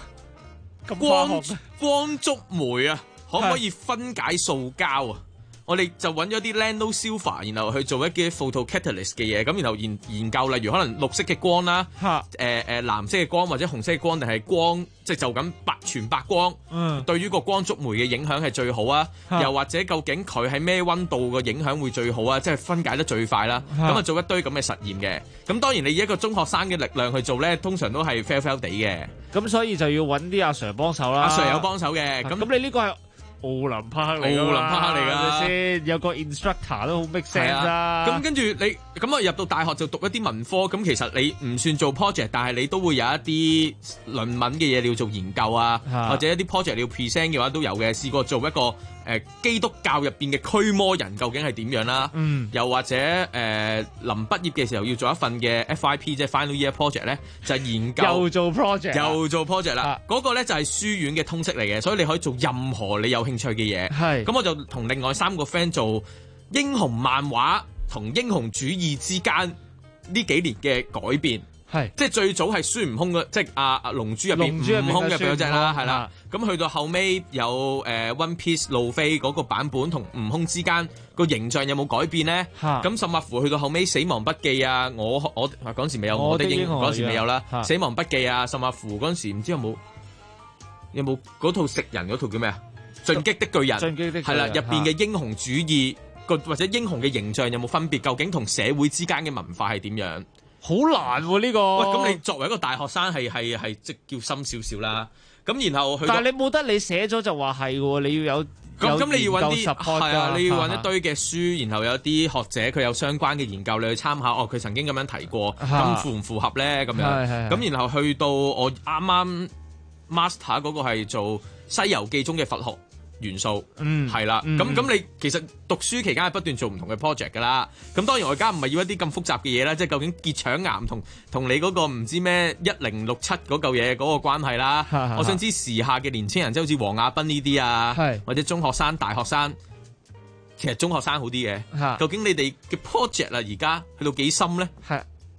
光觸媒啊，可唔可以分解塑膠啊？我哋就揾咗啲 nano silver， 然後去做一啲 photocatalyst 嘅嘢，咁然後研究，例如可能綠色嘅光啦，藍色嘅光或者紅色嘅光，定係光即係就咁全白光，對於個光觸媒嘅影響係最好啊？又或者究竟佢喺咩溫度個影響會最好啊？即係分解得最快啦。咁啊做一堆咁嘅實驗嘅。咁當然你以一個中學生嘅力量去做咧，通常都係 fail 地嘅。 咁所以就要揾啲阿 Sir 幫手啦。 阿 Sir 有幫手嘅。 咁你呢個係奧林匹克嚟㗎先，有個 instructor 都好 make sense 啦。 咁跟住你咁啊入到大學就讀一啲文科，咁其實你唔算做 project， 但係你都會有一啲論文嘅嘢你要做研究啊，或者一啲 project 你要 present 嘅話都有嘅。試過做一個基督教入邊嘅驅魔人究竟係點樣啦？又或者臨畢業嘅時候要做一份嘅 FYP 即係 final year project 咧，就係研究又做 project 啦。嗰個咧就係書院嘅通識嚟嘅，所以你可以做任何你有興趣嘅嘢。係咁我就同另外3個 friend 做英雄漫畫同英雄主義之間呢幾年嘅改變。係即係最早係孫悟空嘅，即係阿龍珠入邊悟空嘅嗰隻啦，係啦。咁去到後尾有One Piece 路飛嗰個版本同悟空之間個形象有冇改變咧？咁甚至乎去到後尾死亡筆記啊，我嗰陣時未有我的英雄嗰陣時未有啦。死亡筆記啊，甚至乎嗰陣時唔知有冇嗰套食人嗰套叫咩啊？進擊的巨人係啦，入邊嘅英雄主義或者英雄嘅形象有冇分別？究竟同社會之間嘅文化係點樣？ 好難喎呢個。 喂，咁你作為一個大學生係即叫深少少啦。咁然後但係你冇得你寫咗就話係喎，你要有咁你要揾啲係啊，你要揾一堆嘅書，然後有啲學者佢有相關嘅研究你去參考。哦，佢曾經咁樣提過，咁符唔符合咧？咁樣咁然後去到我啱啱 master 嗰個係做《西遊記》中嘅佛學元素，係啦，咁你其實讀書期間係不斷做唔同嘅 project 噶啦，咁當然我而家唔係要一啲咁複雜嘅嘢啦，即係究竟結腸癌同你嗰個唔知咩1067嗰嚿嘢嗰個關係啦，我想知時下嘅年青人即係好似黃亞斌呢啲啊，或者中學生、大學生，其實中學生好啲嘅，究竟你哋嘅 project 啊而家去到幾深咧？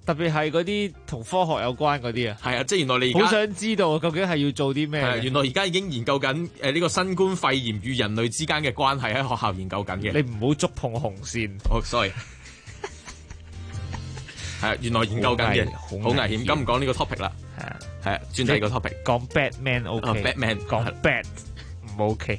特別係嗰啲同科學有關嗰啲啊。 係啊，即係原來你而家好想知道究竟係要做啲咩？ 原來而家已經研究緊呢個新冠肺炎與人類之間嘅關係喺學校研究緊嘅。 你唔好觸碰紅線。 sorry。係原來研究緊嘅，好危險。咁唔講呢個 topic 啦。係啊，轉第二個 topic。 講 Batman OK。Batman 講 Bat 唔 OK。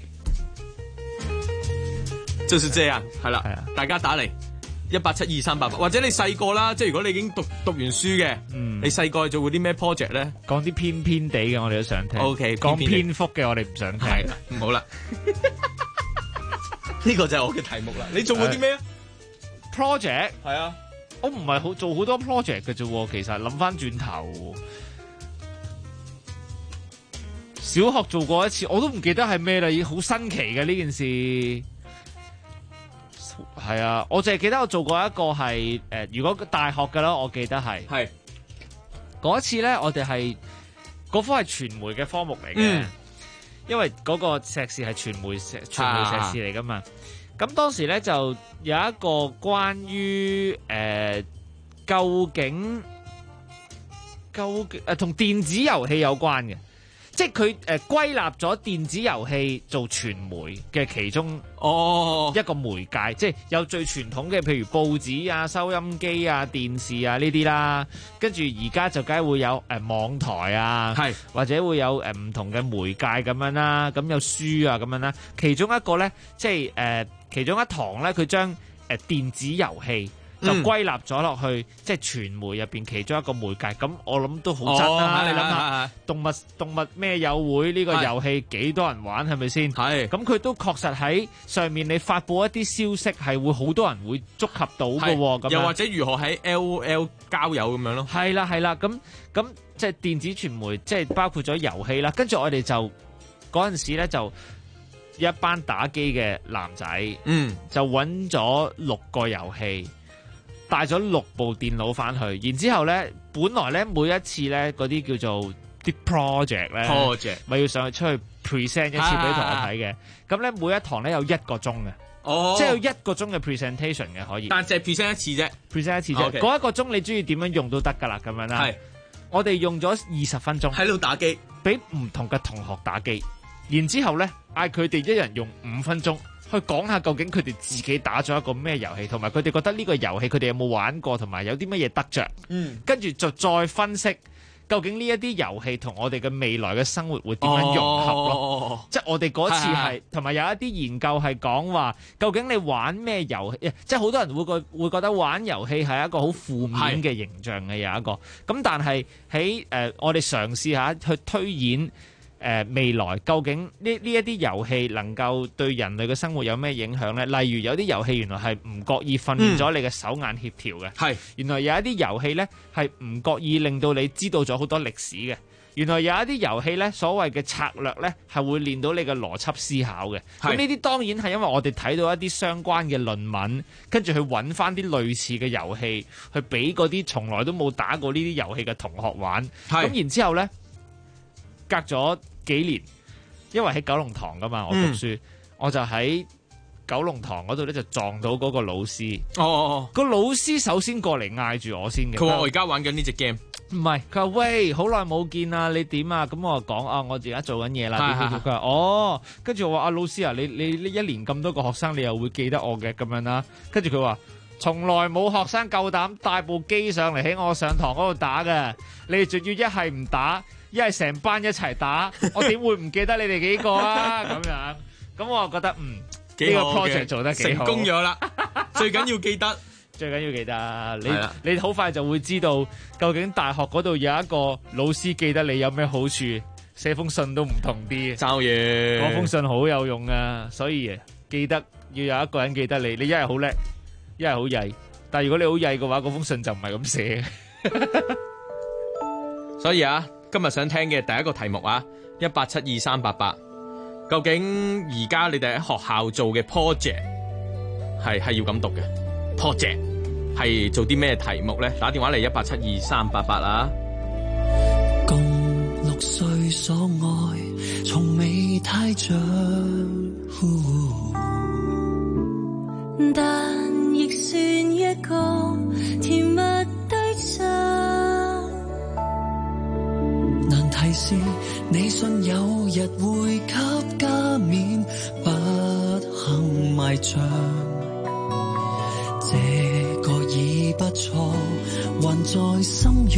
就是這樣，係啦，大家打嚟1872388，或者你細個啦，即係如果你已經讀完書嘅，你細個做過啲咩 project 咧？ 講啲偏偏地嘅，我哋都想聽。 OK， 講篇幅嘅，我哋唔想聽。 係啦，唔好啦。呢個就係我嘅題目啦。你做過啲咩 ？project 係啊， 我唔係做好多 project 嘅啫。其實諗翻轉頭，小學做過一次，我都唔記得係咩啦，已經好新奇嘅呢件事。係啊，我淨係記得我做過一個係如果大學嘅啦，我記得係嗰一次咧，我哋係嗰科係傳媒嘅科目嚟嘅，因為嗰個碩士係傳媒碩士嚟噶嘛。咁當時咧就有一個關於究竟同電子遊戲有關嘅。即係佢歸納咗電子遊戲做傳媒嘅其中一個媒介，即係有最傳統嘅，譬如報紙啊、收音機啊、電視啊呢啲啦，跟住而家就梗係會有網台啊，或者會有唔同嘅媒介咁樣啦，咁有書啊咁樣啦。其中一個咧，即係其中一堂咧，佢將電子遊戲就歸納咗落去，即係傳媒入邊其中一個媒介。咁我諗都好真啦。你諗下，動物咩友會呢個遊戲幾多人玩係咪先？係。咁佢都確實喺上面你發佈一啲消息係會好多人會觸及到嘅喎。咁又或者如何喺 LOL 交友咁樣咯？係啦。咁即係電子傳媒，即係包括咗遊戲啦。跟住我哋就嗰陣時咧就一班打機嘅男仔，就揾咗6個遊戲。帶咗6部電腦翻去，然之後咧，本來咧每一次咧嗰啲叫做啲 project 咧，咪要上去出去 present 一次俾同學睇嘅。咁咧每一堂咧有1個鐘嘅，即係有1個鐘嘅 presentation 嘅可以。但係淨係 present 一次啫，present 一次啫。嗰1個鐘你中意點樣用都得㗎啦，咁樣啦。係，我哋用咗20分鐘喺度打機，俾唔同嘅同學打機。然之後咧嗌佢哋一人用5分鐘。去講下究竟佢哋自己打咗一個咩遊戲，同埋佢哋覺得呢個遊戲佢哋有冇玩過，同埋有啲乜嘢得着。跟住就再分析究竟呢一啲遊戲同我哋嘅未來嘅生活會點樣融合咯。即係我哋嗰次係同埋有一啲研究係講話，究竟你玩咩遊戲？即係好多人會覺得玩遊戲係一個好負面嘅形象嘅有一個。咁但係喺我哋嘗試下去推演。未來究竟呢一啲遊戲能夠對人類嘅生活有咩影響呢？例如有啲遊戲原來係唔覺意訓練咗你嘅手眼協調嘅，原來有一啲遊戲呢係唔覺意令到你知道咗好多歷史嘅，原來有一啲遊戲呢所謂嘅策略呢係會練到你嘅邏輯思考嘅。咁呢啲當然係因為我哋睇到一啲相關嘅論文，跟住去揾翻啲類似嘅遊戲去俾嗰啲從來都冇打過呢啲遊戲嘅同學玩。咁然之後呢，隔咗幾年，因為喺九龍塘噶嘛，我讀書，我就喺九龍塘嗰度咧就撞到嗰個老師。個老師首先過嚟嗌住我先嘅。佢話我而家玩緊呢隻 game。唔係，佢話喂，好耐冇見啊，你點啊？咁我講啊，我而家做緊嘢啦。佢話跟住我話老師啊，你一年咁多個學生，你又會記得我嘅咁樣啦。跟住佢話從來冇學生夠膽帶部機上嚟喺我上堂嗰度打嘅，你哋仲要一係唔打。一係成班一齊打，我點會唔記得你哋幾個啊？咁樣，咁我就覺得呢個 project 做得幾好，成功咗啦。最緊要記得，最緊要記得。你好快就會知道究竟大學嗰度有一個老師記得你有咩好處，寫封信都唔同啲。抄嘢，嗰封信好有用啊！所以記得要有一個人記得你，你一係好叻，一係好曳。但係如果你好曳嘅話，嗰封信就唔係咁寫。所以啊。今日想聽嘅第一個題目啊，1872388，究竟而家你哋喺學校做嘅 project 係要咁讀嘅 project 係做啲咩題目咧？打電話嚟1872388啊！共6歲所愛，從未太像，但亦算一個甜蜜對象。 事，你信有日會給加冕，不幸埋葬。這個已不錯，還在心癢。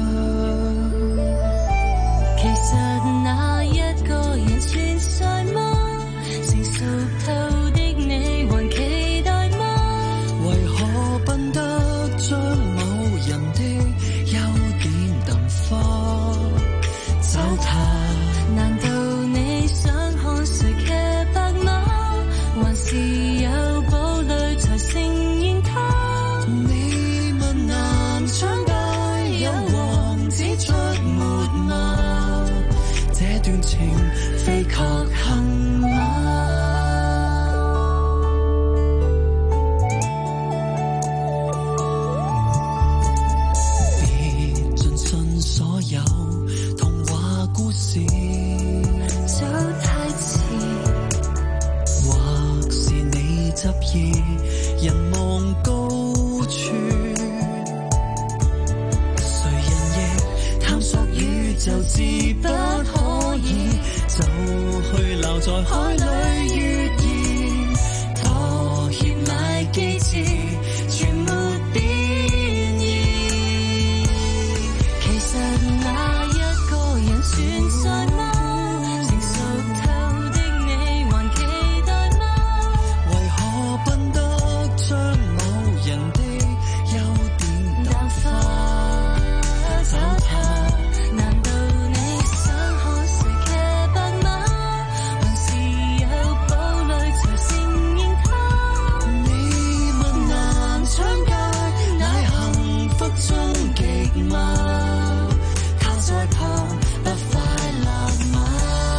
其實那一個人算什麼？成熟透的你還期待嗎？ 為何笨得將某人的優點淡化？找他， 難道你想看誰騎白馬？還是有堡壘才承認他？ 你問南昌街有王子出沒嗎？這段情非確幸嗎？別盡信所有童話故事， 走太遲， 或是你執意人望高處，誰人亦探索宇宙自不可以，就去留在海裏預言，妥協乃機智，全沒變異。 其實那一個人算什麼？成熟透的你還期待嗎？ 為何笨得將某人的優點淡化？ 找他，難道你想看誰騎白馬？還是有堡壘才承認他？ 你問南昌街乃幸福終極嗎？他在旁不快樂嗎？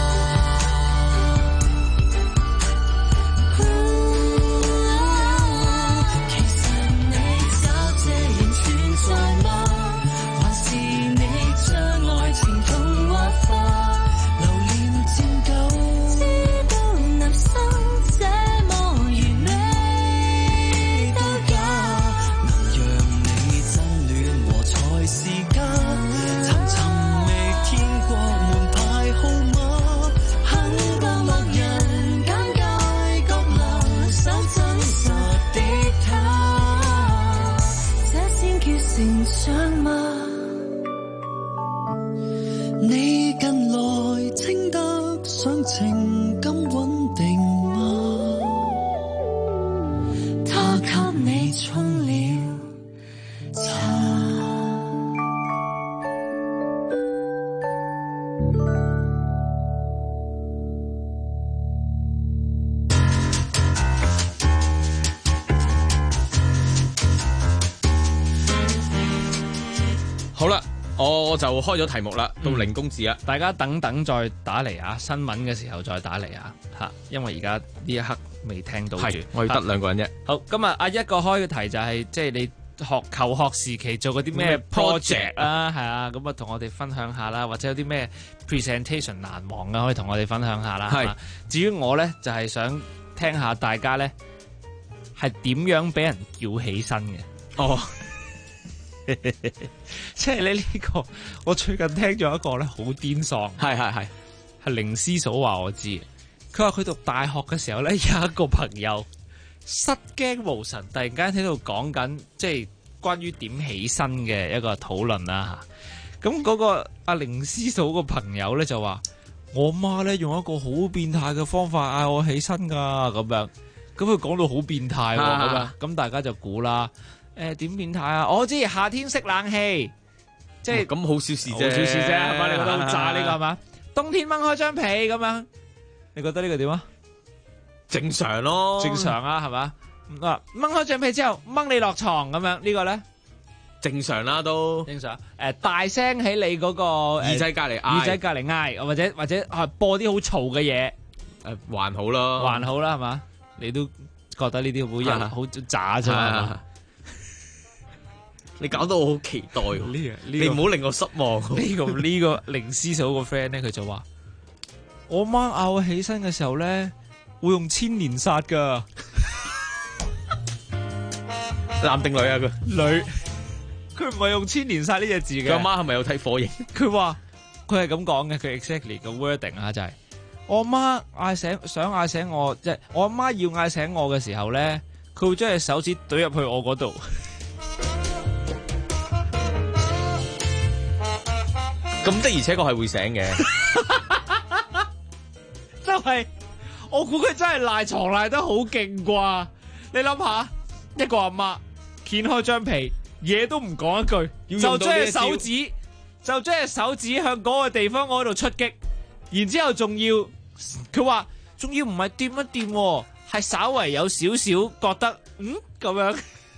其實你找這人存在嗎？還是你將愛情童話化？ 留戀漸久， 知道男生這麼完美都假， 能讓你真戀和才是家。尋覓天國門牌號碼，很多陌人簡介各留守真實的他， 這先叫成長嗎？ 你近來稱得上情感穩定嗎？ 他給你沖了茶。 好啦，我就開咗題目啦，到凌公子啦， 大家等再打嚟啊！新聞嘅時候再打嚟啊！嚇，因為而家呢一刻未聽到住， 係我要得兩個人啫。 好，今日阿一個開嘅題就係即係你求學時期做過啲咩 project 啦，係啊，咁啊同我哋分享下啦，或者有啲咩 presentation 難忘嘅可以同我哋分享下啦。係。至於我咧就係想聽下大家咧係點樣俾人叫起身嘅。哦。即係你呢個，我最近聽咗一個咧好癲喪，係靈師嫂話我知，佢話佢讀大學嘅時候咧有一個朋友失驚無神，突然間喺度講緊即係關於點起身嘅一個討論啦吓。咁嗰個阿靈師嫂個朋友咧就話，我媽咧用一個好變態嘅方法嗌我起身噶咁樣，咁佢講到好變態咁樣，咁大家就估啦。點變態啊？我知夏天熄冷氣，即係咁好小事啫，好小事啫，係嘛？你覺得好炸呢個係嘛？冬天掹開張被咁樣，你覺得呢個點啊？ 正常咯， 正常啊，係嘛？嗱，掹開張被之後掹你落床咁樣，呢個咧正常啦，都正常。大聲喺你嗰個耳仔隔離嗌，或者播啲好嘈嘅嘢， 還好啦， 還好啦，係嘛？你都覺得呢啲好人好渣啫嘛？ 你搞到我好期待喎！你唔好令我失望。 呢個靈師嫂個 friend 咧，佢就話：我媽嗌我起身嘅時候咧，會用千年殺噶。 男定女啊？佢女，佢唔係用千年殺呢隻字嘅。 佢阿媽係咪有睇火影？ 佢話佢係咁講嘅，佢 exactly 個 wording 啊，就係我阿媽想嗌醒我，即係我阿媽要嗌醒我嘅時候咧，佢會將隻手指懟入去我嗰度。 咁的而且確係會醒嘅， 真係我估佢真係賴床賴得好勁啩！你諗下，一個阿媽掀開張被，嘢都唔講一句，就將隻手指向嗰個地方嗰度出擊，然之後仲要佢話，仲要唔係掂一掂，係稍為有少少覺得咁樣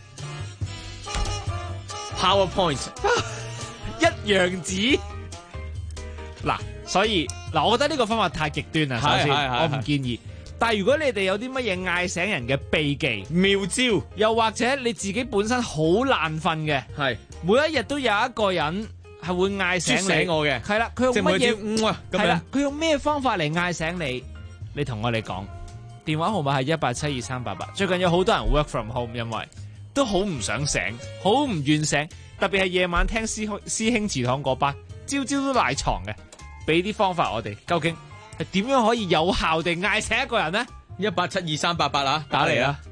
PowerPoint 一樣紙。嗱，所以嗱，我覺得呢個方法太極端啦。首先，我唔建議。但係如果你哋有啲乜嘢嗌醒人嘅秘技、 妙招， 又或者你自己本身好難瞓嘅，係每一日都有一個人係會嗌醒我嘅， 係啦，佢用乜嘢？係啦，佢用咩方法嚟嗌醒你？你同我哋講，電話號碼係1872388。最近有好多人 work from home， 因為都好唔想醒，好唔願醒，特別係夜晚聽師兄祠堂嗰班，朝朝都賴床嘅。俾啲方法我哋，究竟係點樣可以有效地嗌醒一個人呢 ？1872388啊，打嚟啦！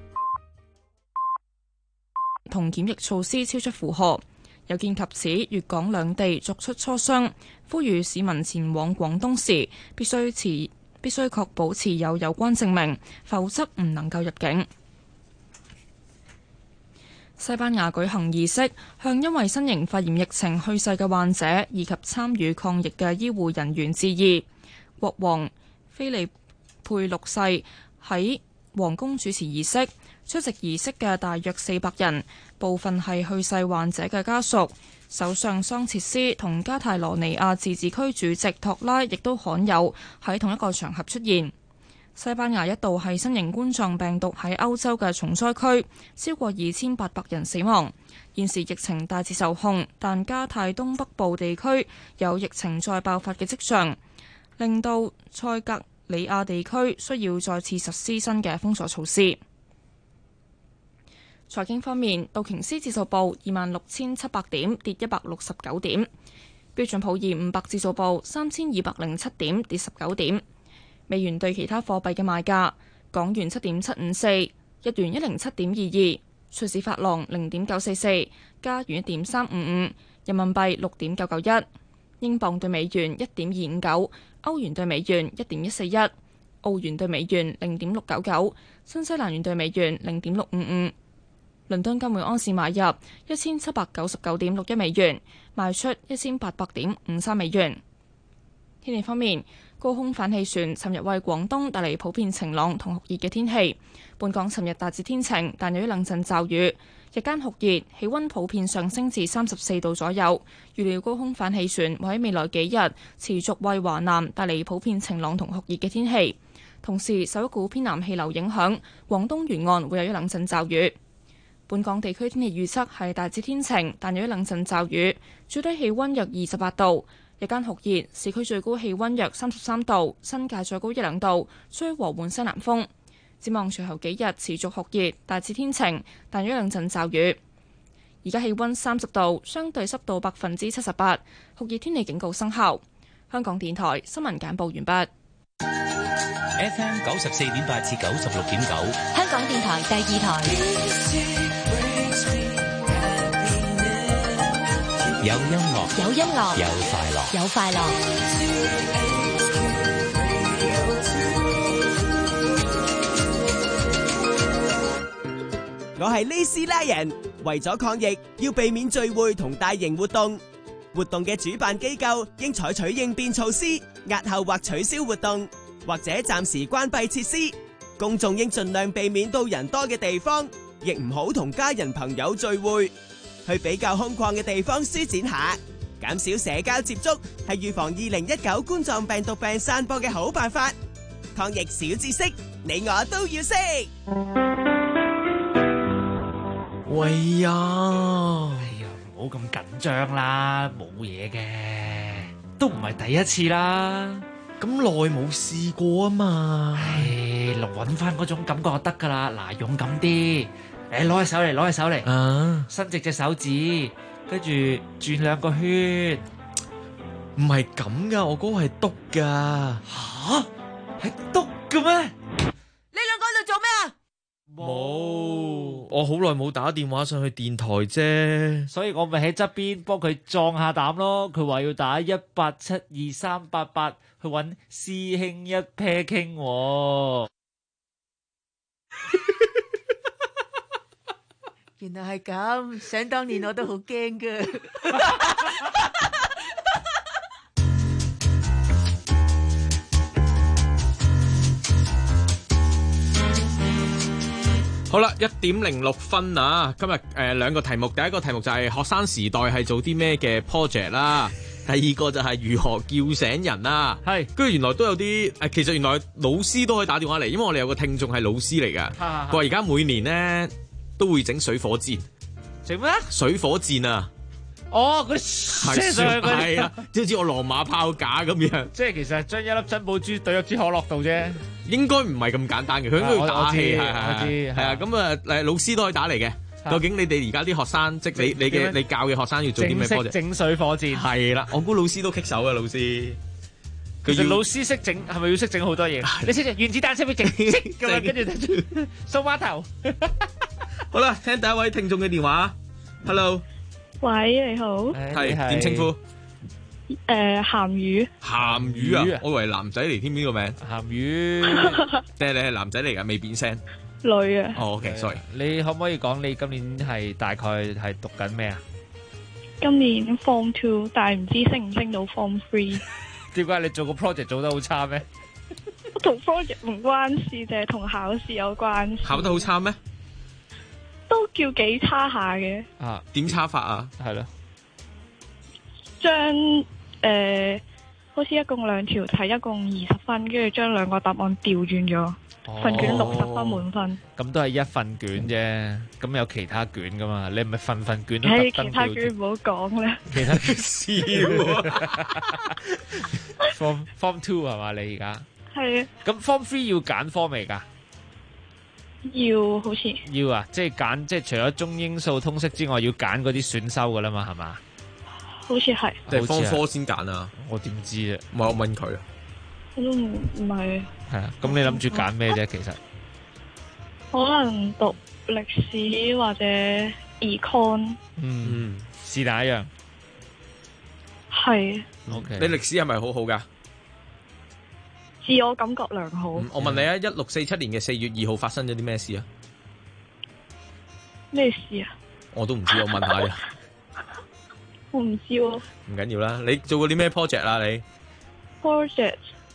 同檢疫措施超出負荷，有見及此，粵港兩地作出磋商，呼籲市民前往廣東時必須確保持有關證明，否則唔能夠入境。西班牙舉行儀式，向因為新型肺炎疫情去世嘅患者以及參與抗疫嘅醫護人員致意。國王菲利佩六世喺皇宮主持儀式，出席儀式嘅大約400人，部分係去世患者嘅家屬。首相桑切斯同加泰羅尼亞自治區主席托拉亦都罕有喺同一個場合出現。西班牙一度係新型冠狀病毒喺歐洲嘅重災區，超過2800人死亡。現時疫情大致受控，但加泰東北部地區有疫情再爆發嘅跡象，令到塞格里亞地區需要再次實施新嘅封鎖措施。財經方面，道瓊斯指數報26,700點，跌169點；標準普爾500指數報3207點，跌19點。美元對其他貨幣嘅賣價：港元7.754，日元107.22，瑞士法郎0.944，加元1.355，人民幣6.991，英鎊對美元1.259，歐元對美元1.141，澳元對美元0.699，新西蘭元對美元0.655。倫敦金每盎司買入1799.61美元，賣出1800.53美元。天氣方面，高空反氣旋尋日為廣東帶嚟普遍晴朗同酷熱嘅天氣。本港尋日大致天晴，但有一兩陣驟雨。日間酷熱，氣溫普遍上升至34度左右。預料高空反氣旋會喺未來幾日持續為華南帶嚟普遍晴朗同酷熱嘅天氣。同時受一股偏南氣流影響，廣東沿岸會有一兩陣驟雨。本港地區天氣預測係大致天晴，但有一兩陣驟雨，最低氣溫約28度。日間酷熱，市區最高氣溫約33度，新界再高1-2度，吹和緩西南風。展望隨後幾日持續酷熱，大致天晴，但有一兩陣驟雨。而家氣溫30度，相對濕度78%，酷熱天氣警告生效。香港電台新聞簡報完畢。 FM 94.8至96.9， 香港電台第2台。 有音樂， 有音樂， 有快樂， 有快樂。 我係呢斯拉人，為咗抗疫，要避免聚會同大型活動。活動嘅主辦機構應採取應變措施，押後或取消活動，或者暫時關閉設施。公眾應盡量避免到人多嘅地方，亦唔好同家人朋友聚會。去比較空曠嘅地方舒展下，減少社交接觸，係預防2019冠狀病毒病散播嘅好辦法。抗疫小知識，你我都要識。 喂呀，唔好咁緊張啦，冇嘢嘅，都唔係第一次啦。 咁耐冇試過啊嘛。 揾翻嗰種感覺就得噶啦。嗱，勇敢啲。攞起手嚟，攞起手嚟，伸直隻手指，跟住轉2個圈。 唔係咁噶，我嗰個係篤噶。 吓？係篤嘅咩？ 你兩個喺度做咩啊？ 冇，我好耐冇打電話上去電台啫， 所以我咪喺側邊幫佢壯下膽咯。佢話要打1872388去揾師兄一 pair 傾喎。 原來係咁，想當年我都好驚噶。 好啦，1:06啊！今日兩個題目，第一個題目就係學生時代係做啲咩嘅 project 啦，第二個就係如何叫醒人啦。係，跟住原來都有啲其實原來老師都可以打電話嚟，因為我哋有個聽眾係老師嚟㗎。佢話而家每年咧都會整水火箭。 整咩？水火箭啊！ 哦，佢射上去係啊，好似我羅馬炮架咁樣。 即係其實將一粒珍寶珠對入支可樂度啫。應該唔係咁簡單嘅，佢應該要打氣。我知，係啊，咁啊老師都可以打嚟嘅。究竟你哋而家啲學生，即係你教嘅學生要做啲咩 project？整水火箭係啦，我估老師都棘手嘅老師。 其實老師識整，係咪要識整好多嘢？你識原子彈識唔識整？咁啊，跟住掃碼頭。 好啦，聽第一位聽眾嘅電話。Hello， 喂，你好。 係點稱呼？ 鹹魚。 鹹魚啊！我以為男仔嚟添，呢個名。鹹魚。定係你係男仔嚟㗎？未變聲。 女啊。 哦，OK，sorry。 你可唔可以講你今年係大概係讀緊咩啊？ 今年 Form 2，但係唔知升唔升到 Form 3。 點解你做個 project 做得好差咩？ 我同 project 唔關事，淨係同考試有關。 考得好差咩？ 都叫幾差下嘅。 啊，點差法啊？ 係咯。 將好似一共2條題，一共20分，跟住將兩個答案調轉咗，份卷60分滿分。 咁都係一份卷啫，咁有其他卷噶嘛？你唔係份卷都特登調轉。 其他卷唔好講啦。 其他卷笑。Form 2係嘛？你而家係啊。 咁 Form 3要揀科未㗎？ 要好似。 要啊，即係揀，即係除咗中英數通識之外，要揀嗰啲選修㗎啦嘛，係嘛？ 好似係。 定係方科先揀啊？ 我點知啊？ 唔係我問佢啊。 我都唔係。 係啊，咁你諗住揀咩啫？其實可能讀歷史或者 econ。 是但一樣。 係。 OK。你歷史係咪好好㗎？ 自我感覺良好。 我問你啊，1647年嘅4月2號發生咗啲咩事啊？ 咩事啊？ 我都唔知，我問下你。 我唔知喎。 唔緊要啦，你做過啲咩 project 啊？你 project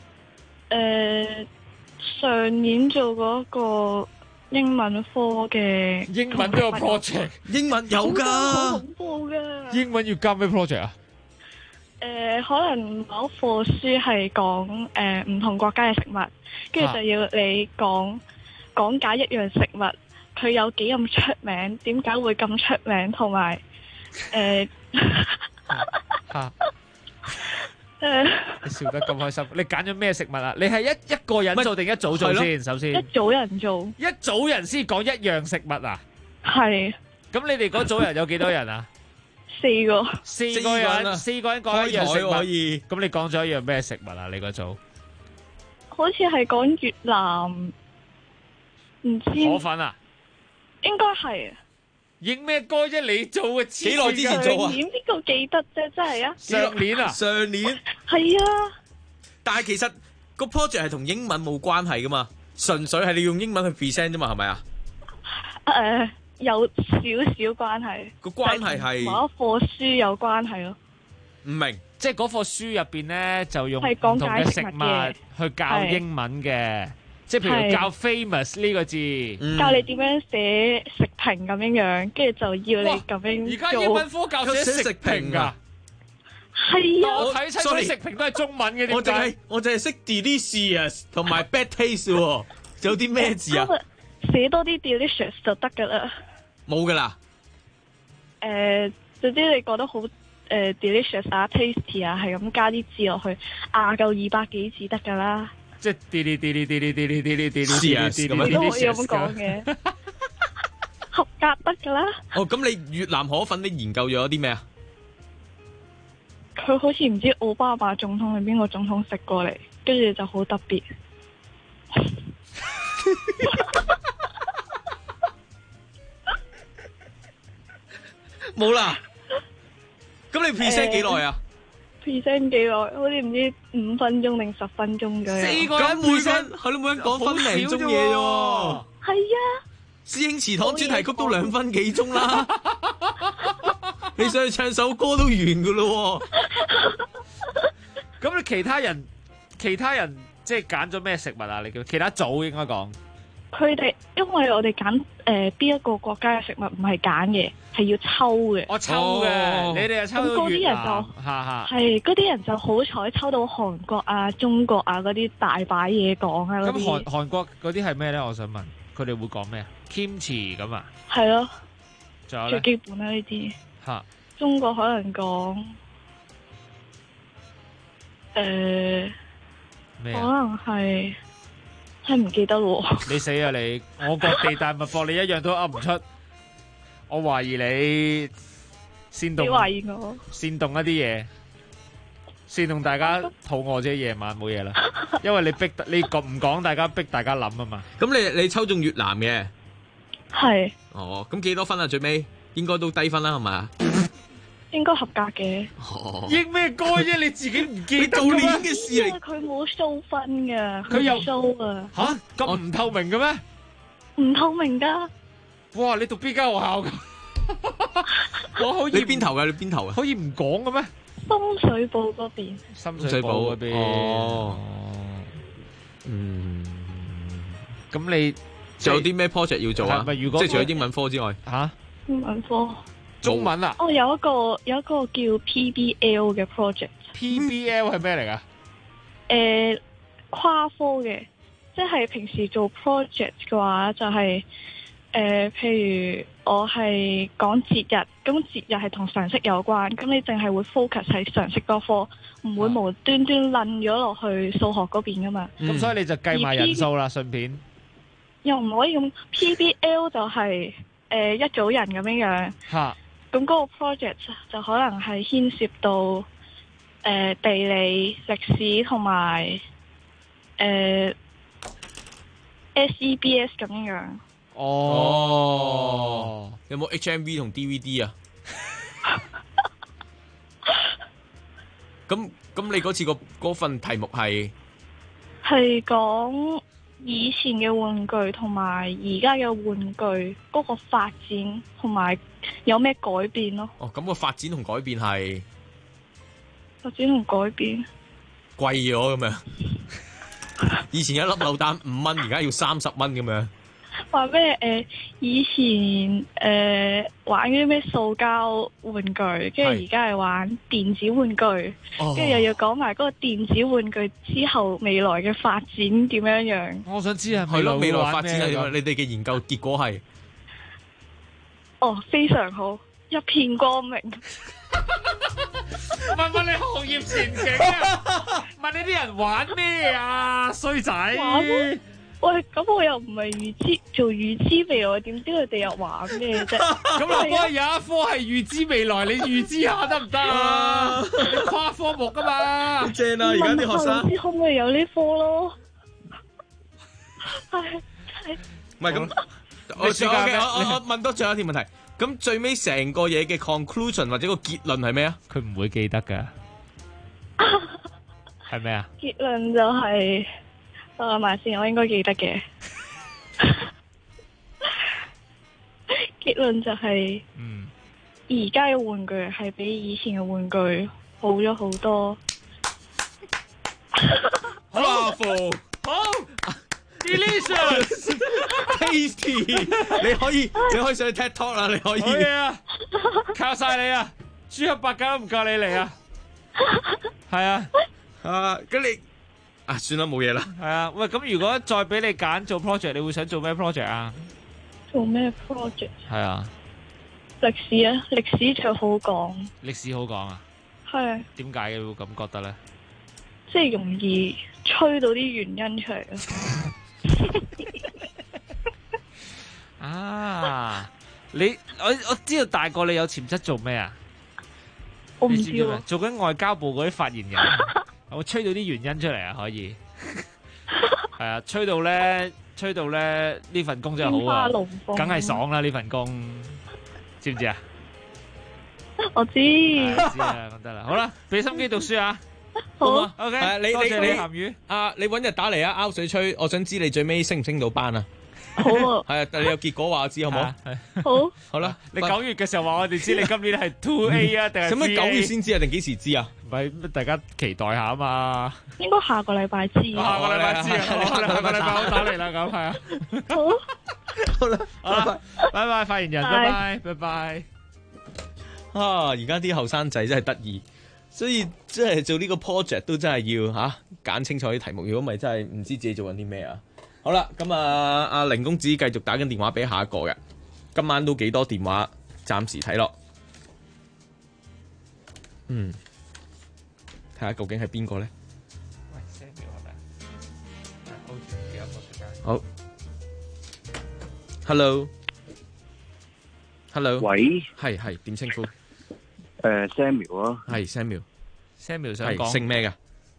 上年做過一個英文科嘅。 英文都有 project， 英文有㗎。 好恐怖㗎。 英文要交咩 project 啊？ 可能某課書係講唔同國家嘅食物，跟住就要你講解一樣食物，佢有幾咁出名，點解會咁出名，同埋你笑得咁開心，你揀咗咩食物啊？你係一個人做定一組做先？首先一組人做， 一組人先講一樣食物啊？ 係。 咁你哋嗰組人有幾多人啊？4個人講一樣食物可以。咁你講咗一樣咩食物啊？你嗰組好似係講越南，唔知河粉啊？ 應該係。 影咩歌啫？你做嘅幾耐之前做啊？ 上年邊個記得啫？真係啊！ 上年啊？ 上年係啊。但係其實個 project 係同英文冇關係噶嘛，純粹係你用英文去 present 啫嘛，係咪啊？ 有少少關係。個關係係某一課書有關係咯。 唔明， 即係嗰課書入邊咧，就用唔同嘅食物去教英文嘅。即係譬如教 famous 呢個字， 教你點樣寫食評咁樣樣，跟住就要你咁樣做。 而家英文科教寫食評噶， 係啊！ 我睇親啲食評都係中文嘅，點解？ 我淨係識 delicious 同埋 bad taste 喎，仲有啲咩字啊？ 寫多啲 delicious 就得噶啦。 冇噶啦。 總之你覺得好delicious 啊 tasty 啊，係咁加啲字落去，夠200幾字得噶啦。 即係啲你都可以咁講嘅，合格得噶啦。 哦，咁你越南河粉你研究咗啲咩啊？ 佢好似唔知奧巴馬總統定邊個總統食過嚟，跟住就好特別。 冇啦。咁你 present 幾耐啊 ？present 幾耐？好似唔知5分鐘定10分鐘左右。 4個人 present， 係咯，每人講分零鐘嘢啫。 係啊， 師兄祠堂主題曲都2分幾鐘啦。你上去唱首歌都完噶咯。 咁你其他人即係揀咗咩食物啊？你叫其他組應該講。 佢哋因為我哋揀邊一個國家嘅食物唔係揀嘅，係要抽嘅。 我抽嘅，你哋又抽到越南。 係嗰啲人就好彩抽到韓國啊、中國啊嗰啲大把嘢講啊。 咁韓國嗰啲係咩咧？我想問，佢哋會講咩啊 ？Kimchi 咁啊？ 係咯。 仲有咧？ 最基本啦呢啲。 嚇！ 中國可能講可能係唔記得咯。 你死啊你！我個地大物博，你一樣都噏唔出。我懷疑你煽動。 你懷疑我？ 煽動一啲嘢，煽動大家肚餓啫，夜晚冇嘢啦。因為你唔講，大家逼大家諗啊嘛。 咁你抽中越南嘅？ 係。 哦，咁幾多分啊？最尾應該都低分啦，係咪啊？ 應該合格嘅。 應咩歌啫？你自己唔記得做年嘅事嚟。 佢冇 show 分㗎， 佢有 show 啊。 吓？咁唔透明嘅咩？ 唔透明㗎。 哇！你讀邊間學校㗎？我可以。 你邊頭㗎？你邊頭啊？ 可以唔講嘅咩？ 深水埗嗰邊。 深水埗嗰邊。哦。咁你仲有啲咩 project 要做啊？ 係咪如果即係除咗英文科之外， 英文科。 中文啊？ 有一個叫 PBL 嘅 project。PBL 係咩嚟㗎？ 跨科嘅，即係平時做 project 嘅話，就係譬如我係講節日，咁節日係同常識有關，咁你淨係會 focus 喺常識嗰科，唔會無端端掄咗落去數學嗰邊㗎嘛。 咁所以你就計埋人數啦，順便。 又唔可以咁 PBL 就係一組人咁樣樣。嚇。咁嗰個 project 就可能係牽涉到地理、歷史同埋SEBS 咁樣。 哦，有冇 HMV 同 DVD 啊？咁你嗰次嗰份題目係講以前嘅玩具同埋而家嘅玩具嗰個發展同埋有咩改變咯？ 哦，咁個發展同改變係發展同改變貴咗咁樣。以前一粒扭蛋5蚊，而家要30蚊咁樣。 話咩？以前玩嗰啲咩塑膠玩具，跟住而家係玩電子玩具，跟住又要講埋嗰個電子玩具之後未來嘅發展點樣樣。 我想知係未來發展係點？你哋嘅研究結果係？ 非常好，一片光明。 問你行業前景啊？問你啲人玩咩啊？衰仔！ 喂，咁我又唔係做預知未來，點知佢哋又玩咩啫？ 咁我有一科係預知未來，你預知下得唔得啊？你跨科目噶嘛？ 正啊！而家啲學生唔知可唔可以有呢科咯？ 唔係咁，我問多最後一條問題。咁最尾成個嘢嘅 conclusion 或者個結論係咩啊？ 佢唔會記得噶，係咩啊？ 結論就係諗埋先，我應該記得嘅。結論就係，而家嘅玩具係比以前嘅玩具好咗好多。 Bravo！好。 Delicious, tasty， 你可以上去 TED Talk 啦，你可以。 好嘢啊！靠晒你啊！豬合百家都唔夠你嚟啊！係啊， 咁你算啦，冇嘢啦。 係啊，喂，咁如果再俾你揀做 project， 你會想做咩 project 啊？ 做咩 project？ 係啊， 歷史啊，歷史就好講。 歷史好講啊？ 係。 點解你會咁覺得咧？ 即係容易吹到啲原因出嚟啊！我知道大個你有潛質做咩啊？ 我唔知喎。 做緊外交部嗰啲發言人，我吹到啲原因出嚟啊，可以。係啊，吹到咧呢份工真係好啊，梗係爽啦呢份工，知唔知啊？ 我知。 知啊，咁得啦，好啦，俾心機讀書啊。好啊 ，OK， 多謝你鹹魚。 你搵日打嚟啊，拗水吹，我想知你最尾升唔升到班啊？ 好啊。 係啊，但你有結果話我知好冇？ 好。 好啦， 你9月嘅時候話我哋知你今年係 2A 啊，定係 3A？ 使唔使9月先知啊？定幾時知啊？ 唔係，大家期待下啊嘛。 應該下個禮拜知。 下個禮拜知啊，下個禮拜好打嚟啦，咁係啊。 好啦， 拜拜，發言人，拜拜。 而家啲後生仔真係得意。所以真係做呢個 project 都真係要揀清楚啲題目，如果唔係真係唔知自己做緊啲咩啊！好啦，咁阿凌公子繼續打緊電話俾下一個嘅，今晚都幾多電話，暫時睇落，睇下究竟係邊個咧？ 喂，Samuel 係咪？好似幾多個時間？ 好 ，Hello， 喂， 係點稱呼？ Samuel 啊， 係 Samuel 想講姓咩㗎？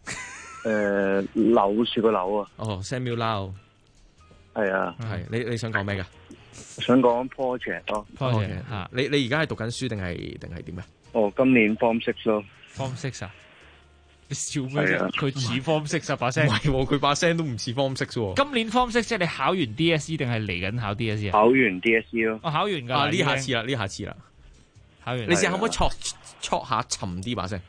柳樹個柳啊。 哦 ，Samuel Lau。 係啊。 係你想講咩㗎？ 想講 project 咯。 project 你而家係讀緊書定係點啊？ 哦，今年 Form 6咯。 Form 6啊？你笑咩啫？佢似 Form 6啊把聲。 唔係喎，佢把聲都唔似 Form 6喎。 今年 Form 6即係你考完 DSE 定係嚟緊考 DSE 啊？ 考完 DSE 咯。 我考完㗎。 呢下次啦。考完。你試下可唔可以戳下沉啲把聲？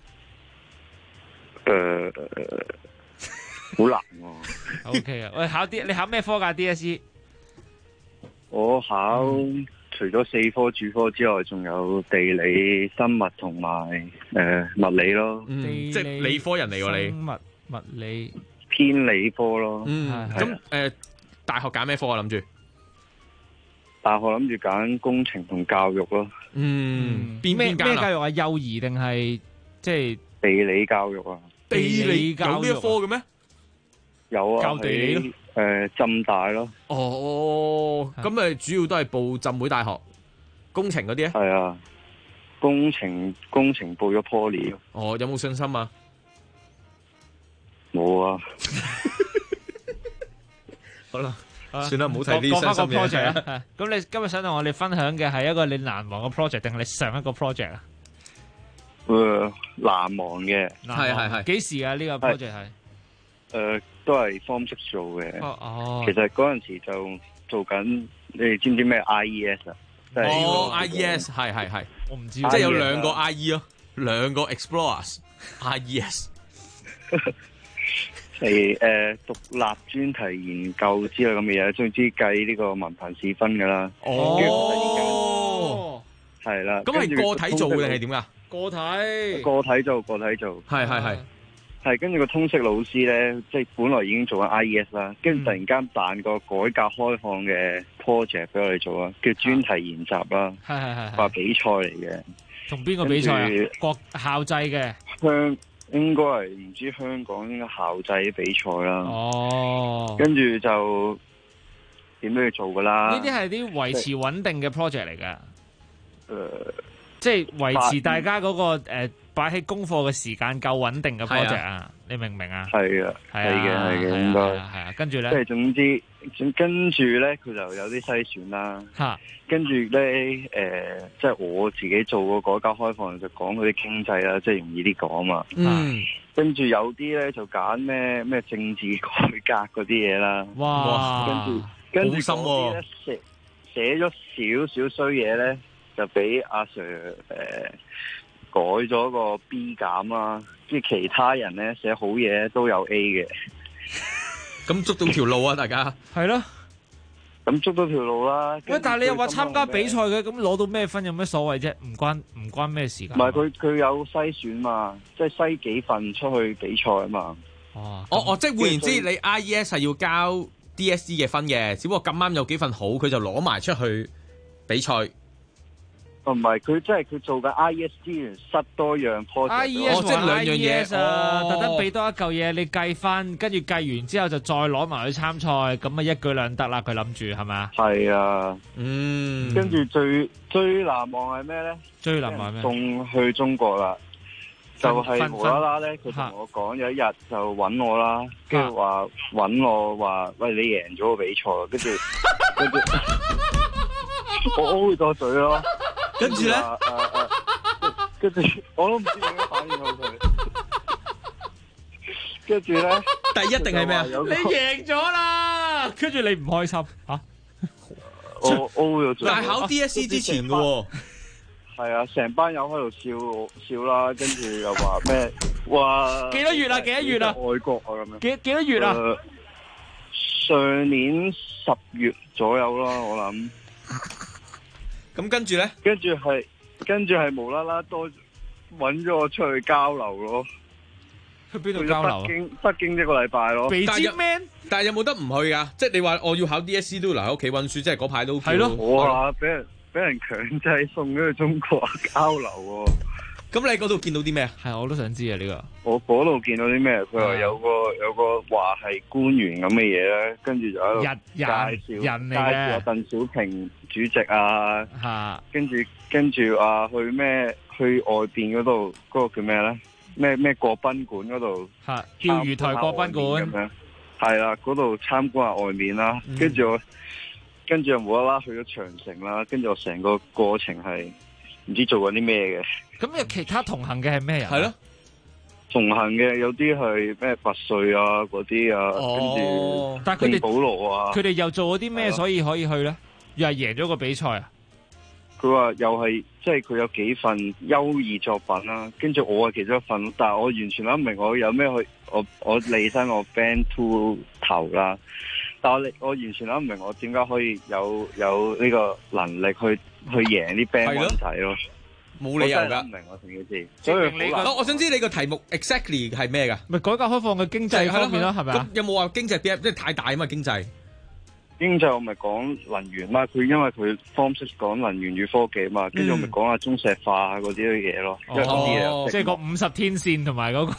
好難喎。 OK 啊，喂，你考咩科㗎 DSE？ 我考除咗4科主科之外，仲有地理、生物同埋物理咯。 即係理科人嚟喎你。 生物、物理偏理科咯。 咁大學揀咩科啊？諗住？ 大學諗住揀工程同教育咯。 咩教育啊？幼兒定係即係地理教育啊？ 地理教育有呢一科嘅咩？ 有啊， 教地理咯。 浸大咯。 哦，咁主要都係報浸會大學工程嗰啲咧？ 係啊，工程報咗 Poly 咯。 哦，有冇信心啊？ 冇啊。 好啦。算啦，唔好睇啲傷心嘢啊！咁你今日想同我哋分享嘅係一個你難忘嘅 project， 定係你上一個 project 啊？ 難忘嘅， 係。 幾時啊？呢個 project 係？ 都係 Form 6做嘅。其實嗰陣時就做緊，你哋知唔知咩 IES 啊 ？IES 係。 我唔知， 即係有2個 IE 咯，2個 Explorers IES。 係獨立專題研究之類咁嘅嘢，總之計呢個文憑試分噶啦。 哦， 係啦。 咁係個體做定係點噶？ 個體做。 係。 跟住個通識老師咧，即係本來已經做緊 IES 啦，跟住突然間辦個改革開放嘅 project 俾我哋做啊，叫專題研習啦。 係。 話比賽嚟嘅。 同邊個比賽啊？國校際嘅。 應該係唔知香港校際比賽啦。 哦。 跟住就點都要做噶啦。 呢啲係啲維持穩定嘅 project 嚟噶。即係維持大家嗰個擺喺功課嘅時間夠穩定嘅 project 啊，你明唔明啊？ 係啊，係嘅，應該係啊。跟住咧， 即係總之，跟住咧佢就有啲篩選啦。跟住咧，即係我自己做個改革開放就講嗰啲經濟啦，即係容易啲講嘛。跟住有啲咧就揀咩政治改革嗰啲嘢啦。 哇！ 跟住嗰啲咧寫咗少少衰嘢咧，就俾阿 Sir 改咗個 B 減啦，即係其他人咧寫好嘢都有 A 嘅。 咁捉到條路啊，大家係咯。 咁捉到條路啦。 喂，但係你又話參加比賽嘅，咁攞到咩分有咩所謂啫？唔關咩事㗎。 唔係佢有篩選嘛，即係篩幾份出去比賽啊嘛。 即係換言之，你 IES 係要交 DSE 嘅分嘅，只不過咁啱有幾份好，佢就攞埋出去比賽。 唔係，佢即係佢做緊 IES 資源塞多樣 project， 即係兩樣嘢啊， 特登俾多一嚿嘢你計分，跟住計完之後就再攞埋去參賽，咁啊一舉兩得啦。佢諗住係咪？ 係啊，跟住最難忘係咩咧？ 最難忘咩？ 送去中國啦，就係無啦啦咧，佢同我講有一日就揾我啦，跟住話揾我話，喂，你贏咗個比賽，跟住我 O 咗嘴咯。 跟住咧， 跟住我都唔知點樣反應好佢。跟住咧， 第一定係咩啊？ 你贏咗啦，跟住你唔開心嚇？ 我 O 咗嘴。 但係考 DSE 之前嘅喎。 係啊，成班友喺度笑啦，跟住又話咩？哇！ 幾多月啦？幾多月啦？ 外國啊咁樣。 幾多月啊？ 上年10月左右啦，我諗。 咁跟住咧？ 跟住係無啦啦多揾咗我出去交流咯。 去邊度交流？ 北京一個禮拜咯。 但係有冇得唔去㗎？即係你話我要考 DSE 都要留喺屋企溫書，即係嗰排都係咯。 我話俾人強制送咗去中國交流喎。 咁你喺嗰度見到啲咩？ 係我都想知啊呢個。 我嗰度見到啲咩？佢話有個話係官員咁嘅嘢咧，跟住就喺度介紹鄧小平主席啊，跟住啊去外邊嗰度嗰個叫咩咧？咩國賓館嗰度釣魚台國賓館咁樣， 係啦，嗰度參觀下外面啦，跟住又無啦啦去咗長城啦，跟住我成個過程係唔知做緊啲咩嘅。 咁有其他同行嘅係咩人？ 係咯， 同行嘅有啲係咩拔萃啊嗰啲啊，跟住聖保羅啊。 佢哋又做咗啲咩所以可以去咧？又係贏咗個比賽啊？ 佢話又係即係佢有幾份優異作品啦，跟住我係其中一份，但係我完全諗唔明我有咩去我理身我 band two 頭啦，但係我完全諗唔明我點解可以有呢個能力去贏啲 band one 仔咯。 冇理由㗎， 唔明我成件事。所以我想知你個題目 exactly 係咩㗎？ 咪改革開放嘅經濟方面咯，係咪啊？ 有冇話經濟邊？即係太大啊嘛經濟。 經濟我咪講能源嘛，佢因為佢方式講能源與科技嘛，跟住我咪講下中石化嗰啲嘢咯。 即係個50天線同埋嗰個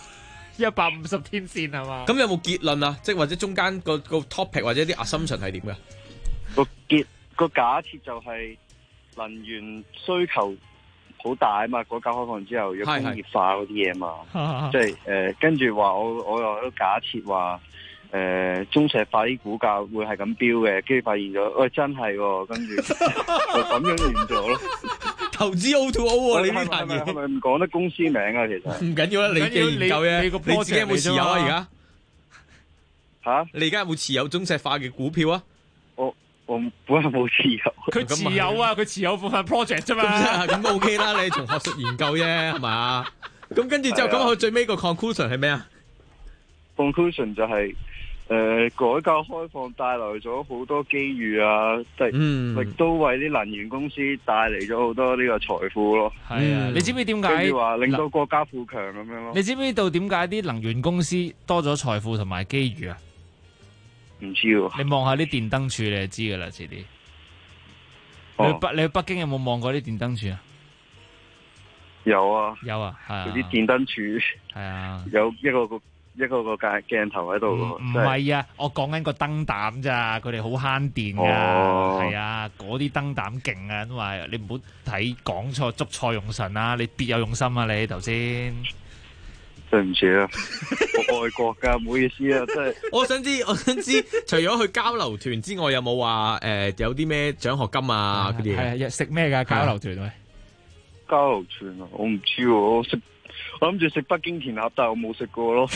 150天線係嘛？ 咁有冇結論啊？即係或者中間個 topic 或者啲 assumption 係點㗎？ 個假設就係能源需求好大啊嘛，改革開放之後要工業化嗰啲嘢嘛，即係跟住話我又都假設話中石化啲股價會係咁飆嘅，跟住發現咗，喂真係喎，跟住就咁樣完咗咯。 投資 O2O 你呢壇嘢係咪唔講得公司名啊？其實唔緊要啦，你嘅研究啫，你自己有冇持有啊？而家嚇？ 你而家有冇持有中石化嘅股票啊？ 我本來冇持有， 佢持有啊，佢持有部分 project 啫嘛。 咁 OK 啦，你從學術研究啫，係嘛？咁跟住之後，咁佢最尾個 conclusion 係咩啊 ？conclusion 就係改革開放帶來咗好多機遇啊，亦都為啲能源公司帶嚟咗好多呢個財富咯。 係啊，你知唔知點解？ 跟住話令到國家富強咁樣咯。 你知唔知道點解啲能源公司多咗財富同埋機遇啊？ 唔知喎， 你望下啲電燈柱你就知噶啦，遲啲。你去北京有冇望過啲電燈柱啊？ 有啊， 有啊，係啊。 嗰啲電燈柱係啊， 有一個鏡頭喺度。 唔係啊，我講緊個燈膽咋，佢哋好慳電噶，係啊，嗰啲燈膽勁啊，因為你唔好睇講錯捉錯用神啊，你別有用心啊，你頭先。 對唔住啊，我外國噶，唔好意思啊，真係。 我想知，除咗去交流團之外，有冇話有啲咩獎學金啊嗰啲嘢？ 係食咩噶交流團？ 交流團啊，我唔知喎，我諗住食北京甜鴨，但係我冇食過咯。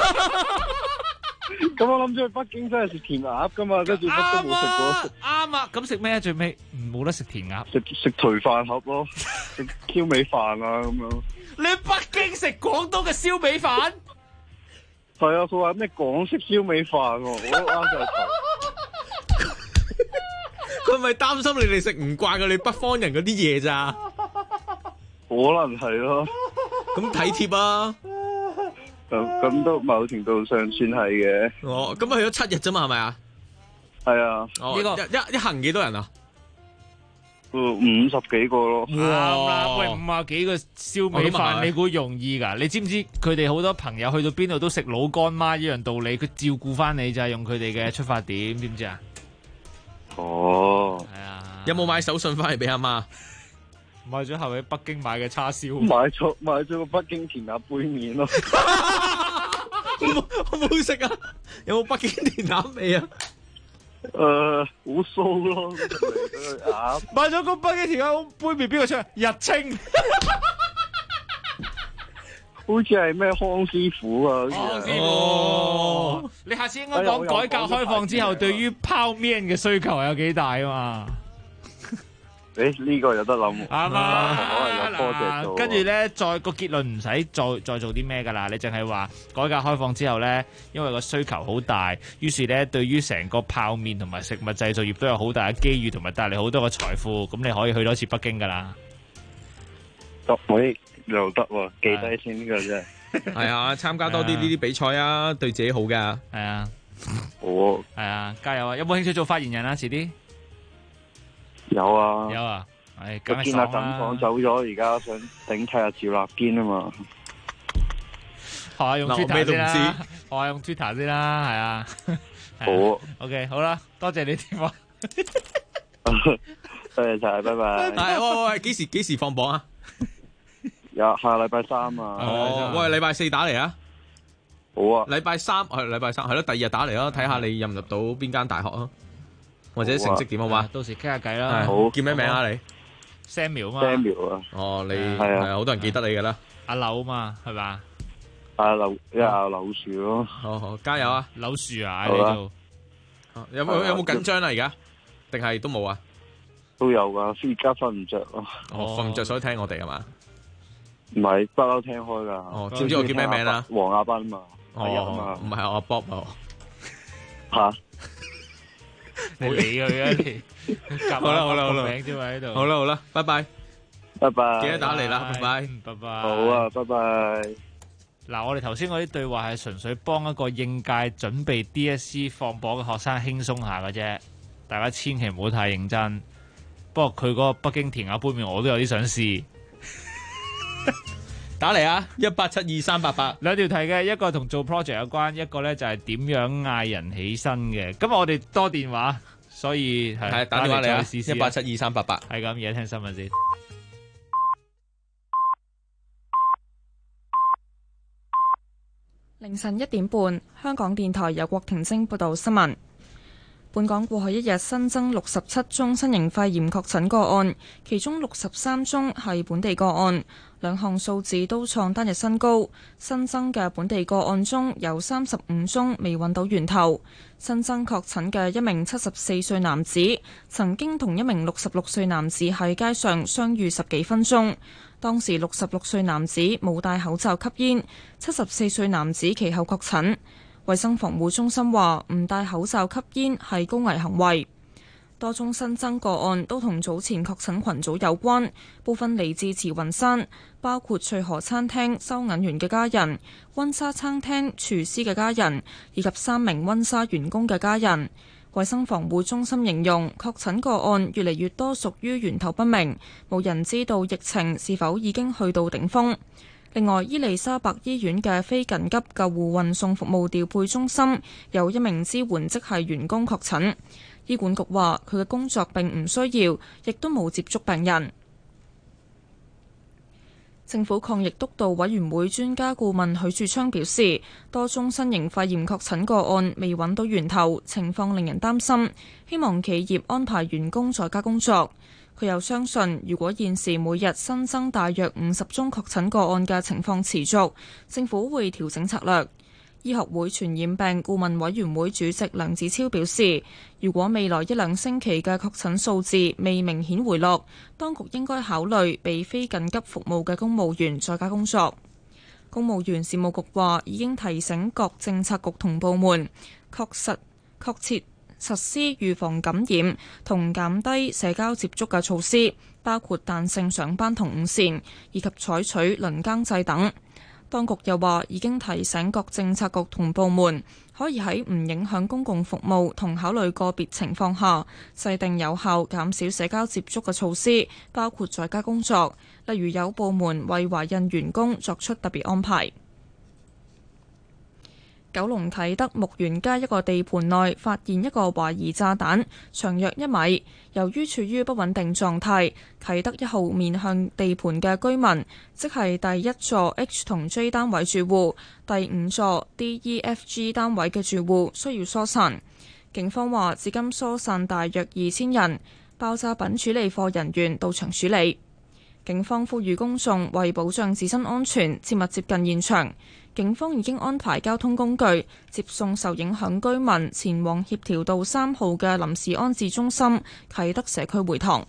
咁我諗住去北京真係食甜鴨噶嘛，跟住乜都冇食過。 啱啊，咁食咩最尾冇得食甜鴨？ 食頹飯盒咯，食燒味飯啊咁樣。 你喺北京食廣東嘅燒味飯？ 係啊，佢話咩港式燒味飯喎，我都啱晒頭。 佢咪擔心你哋食唔慣嘅你北方人嗰啲嘢咋？ 可能係咯。 咁體貼啊！ 咁都某程度上算係嘅。 哦，咁去咗7日啫嘛，係咪啊？ 係啊。 哦，一行幾多人啊？ 50幾個咯。 哇！喂，50幾個燒味飯，你估容易㗎？你知唔知佢哋好多朋友去到邊度都食老乾媽一樣道理，佢照顧翻你就係用佢哋嘅出發點，知唔知啊？ 哦， 係啊。 有冇買手信翻嚟俾阿媽？ 買咗後喺北京買嘅叉燒。 買咗個北京填鴨杯麵咯。 好唔好食啊？有冇北京填鴨味啊？ 好騷咯。 買咗個北京填鴨杯麵，邊個出嚟？日清。 好似係咩康師傅啊？ 康師傅。你下次應該講改革開放之後對於泡麵嘅需求有幾大啊嘛？ 呢個有得諗。 啱啊！ 可能有多謝做。 跟住咧，再個結論唔使再做啲咩噶啦，你淨係話改革開放之後咧，因為個需求好大，於是咧對於成個泡麵同埋食物製造業都有好大嘅機遇，同埋帶嚟好多嘅財富。咁你可以去多次北京噶啦。 喂，又得喎，記低先呢個真係。 係啊，參加多啲呢啲比賽啊，對自己好噶。 係啊。 好。 係啊，加油啊！有冇興趣做發言人啊？遲啲。 有啊， 有啊， 我見阿沈爽走咗，而家想頂替阿趙立堅啊嘛。 學下用 Twitter 先啦，學下用 Twitter 先啦，係啊。 好。 OK， 好啦，多謝你電話。 多謝晒，拜拜。 係，喂，幾時放榜啊？ 下禮拜3啊。 哦，喂，禮拜4打嚟啊。 好啊。 禮拜3係咯，第二日打嚟咯，睇下你入唔入到邊間大學啊？或者成績點好嘛？ 到時傾下偈啦。 好，叫咩名啊你 ？Samuel 啊嘛。 Samuel 啊。 哦，你係好多人記得你噶啦。 阿柳啊嘛，係嘛？ 阿柳樹咯。 好，加油啊！ 柳樹啊，喺呢度。有冇緊張啊？而家定係都冇啊？ 都有噶，而家瞓唔着咯。 哦，瞓唔着所以聽我哋係嘛？ 唔係，不嬲聽開噶。 哦，知唔知我叫咩名啊？ 黃亞斌嘛。 哦，唔係我阿 Bob 啊。 吓？ 你理佢啊！ 好啦， 名啫嘛喺度。 好啦，拜拜， 拜拜。 記得打嚟啦，拜拜， 拜拜。 好啊，拜拜。 嗱，我哋頭先嗰啲對話係純粹幫一個應屆準備 DSE 放榜嘅學生輕鬆下嘅啫，大家千祈唔好太認真。不過佢嗰個北京填鴨杯麵我都有啲想試。 打嚟啊！1872388， 兩條題嘅，一個同做 project 有關，一個咧就係點樣嗌人起身嘅。今日我哋多電話，所以係打電話嚟啊！1872388， 係咁，而家聽新聞先。 凌晨1點半，香港電台由郭婷晶報道新聞。本港過去一日新增67宗新型肺炎確診個案，其中63宗係本地個案，兩項數字都創單日新高。新增嘅本地個案中有35宗未揾到源頭。新增確診嘅一名74歲男子，曾經同一名66歲男子喺街上相遇10幾分鐘。當時66歲男子冇戴口罩吸煙，74歲男子其後確診。衛生防護中心話唔戴口罩吸煙係高危行為。多宗新增個案都同早前確診群組有關，部分嚟自慈雲山，包括翠河餐廳收銀員嘅家人、溫莎餐廳廚師嘅家人，以及3名溫莎員工嘅家人。衛生防護中心形容確診個案越嚟越多屬於源頭不明，冇人知道疫情是否已經去到頂峰。另外，伊利沙伯醫院嘅非緊急救護運送服務調配中心有一名支援職系員工確診，醫管局話佢嘅工作並唔需要，亦都冇接觸病人。政府抗疫督導委員會專家顧問許樹昌表示，多宗新型肺炎確診個案未揾到源頭，情況令人擔心，希望企業安排員工在家工作。佢又相信，如果現時每日新增大約50宗確診個案嘅情況持續，政府會調整策略。醫學會傳染病顧問委員會主席梁子超表示，如果未來1-2星期嘅確診數字未明顯回落，當局應該考慮俾非緊急服務嘅公務員在家工作。公務員事務局話已經提醒各政策局同部門確切實施預防感染同減低社交接觸嘅措施，包括彈性上班同午膳，以及採取輪更制等。 當局又話已經提醒各政策局同部門，可以喺唔影響公共服務同考慮個別情況下，制定有效減少社交接觸嘅措施，包括在家工作，例如有部門為懷孕員工作出特別安排。九龍啟德木園街一個地盤內發現一個懷疑炸彈，長約1米。由於處於不穩定狀態，啟德1號面向地盤嘅居民，即係第1座 H 同 J 單位住戶、第5座 D、E、F、G 單位嘅住戶需要疏散。警方話，至今疏散大約2000人，爆炸品處理課人員到場處理。警方呼籲公眾為保障自身安全，切勿接近現場。警方已經安排交通工具接送受影響居民前往協調道3號嘅臨時安置中心啟德社區會堂。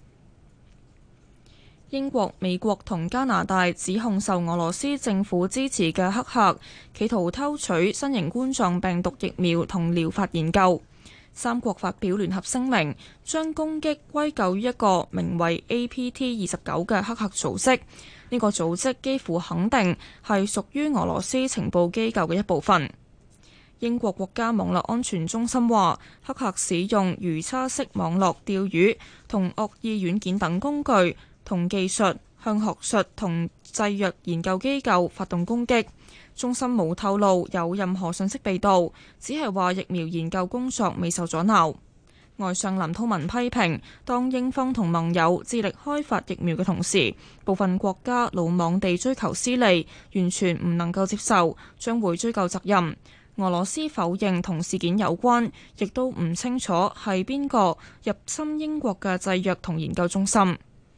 英國、美國同加拿大指控受俄羅斯政府支持嘅黑客企圖偷取新型冠狀病毒疫苗同療法研究。三國發表聯合聲明，將攻擊歸咎於一個名為 APT29 嘅黑客組織。呢個組織幾乎肯定係屬於俄羅斯情報機構嘅一部分。英國國家網絡安全中心話，黑客使用魚叉式網絡釣魚同惡意軟件等工具同技術，向學術同製藥研究機構發動攻擊。中心冇透露有任何信息被盜，只係話疫苗研究工作未受阻撓。外相藍韜文批評，當英方同盟友致力開發疫苗嘅同時，部分國家魯莽地追求私利，完全唔能夠接受，將會追究責任。俄羅斯否認同事件有關，亦都唔清楚係邊個入侵英國嘅製藥同研究中心。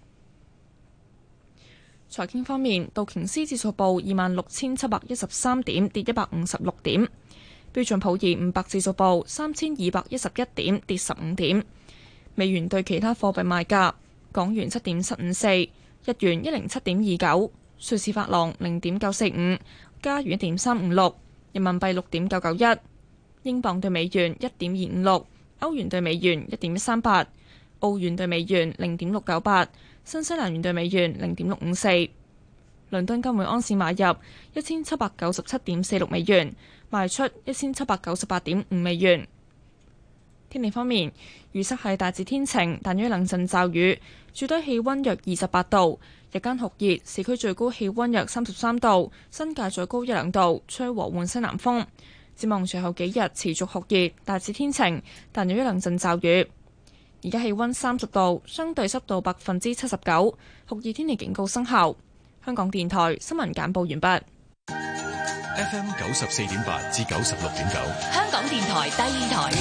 財經方面，道瓊斯指數報26,713點，跌156點。標準普爾500指數報3211點，跌15點。美元對其他貨幣賣價：港元7.754，日元107.29，瑞士法郎0.945，加元1.356，人民幣6.991，英鎊對美元1.256，歐元對美元1.138，澳元對美元0.698，新西蘭元對美元0.654。倫敦金每盎司買入1797.46美元，賣出1798.5美元。天氣方面，預測係大致天晴，但有兩陣驟雨，最低氣溫約28度，日間酷熱，市區最高氣溫約33度，新界再高1-2度，吹和緩西南風。展望隨後幾日持續酷熱，大致天晴，但有一兩陣驟雨。而家氣溫30度，相對濕度79%，酷熱天氣警告生效。香港電台新聞簡報完畢。 FM 94.8至96.9， 香港電台第二台，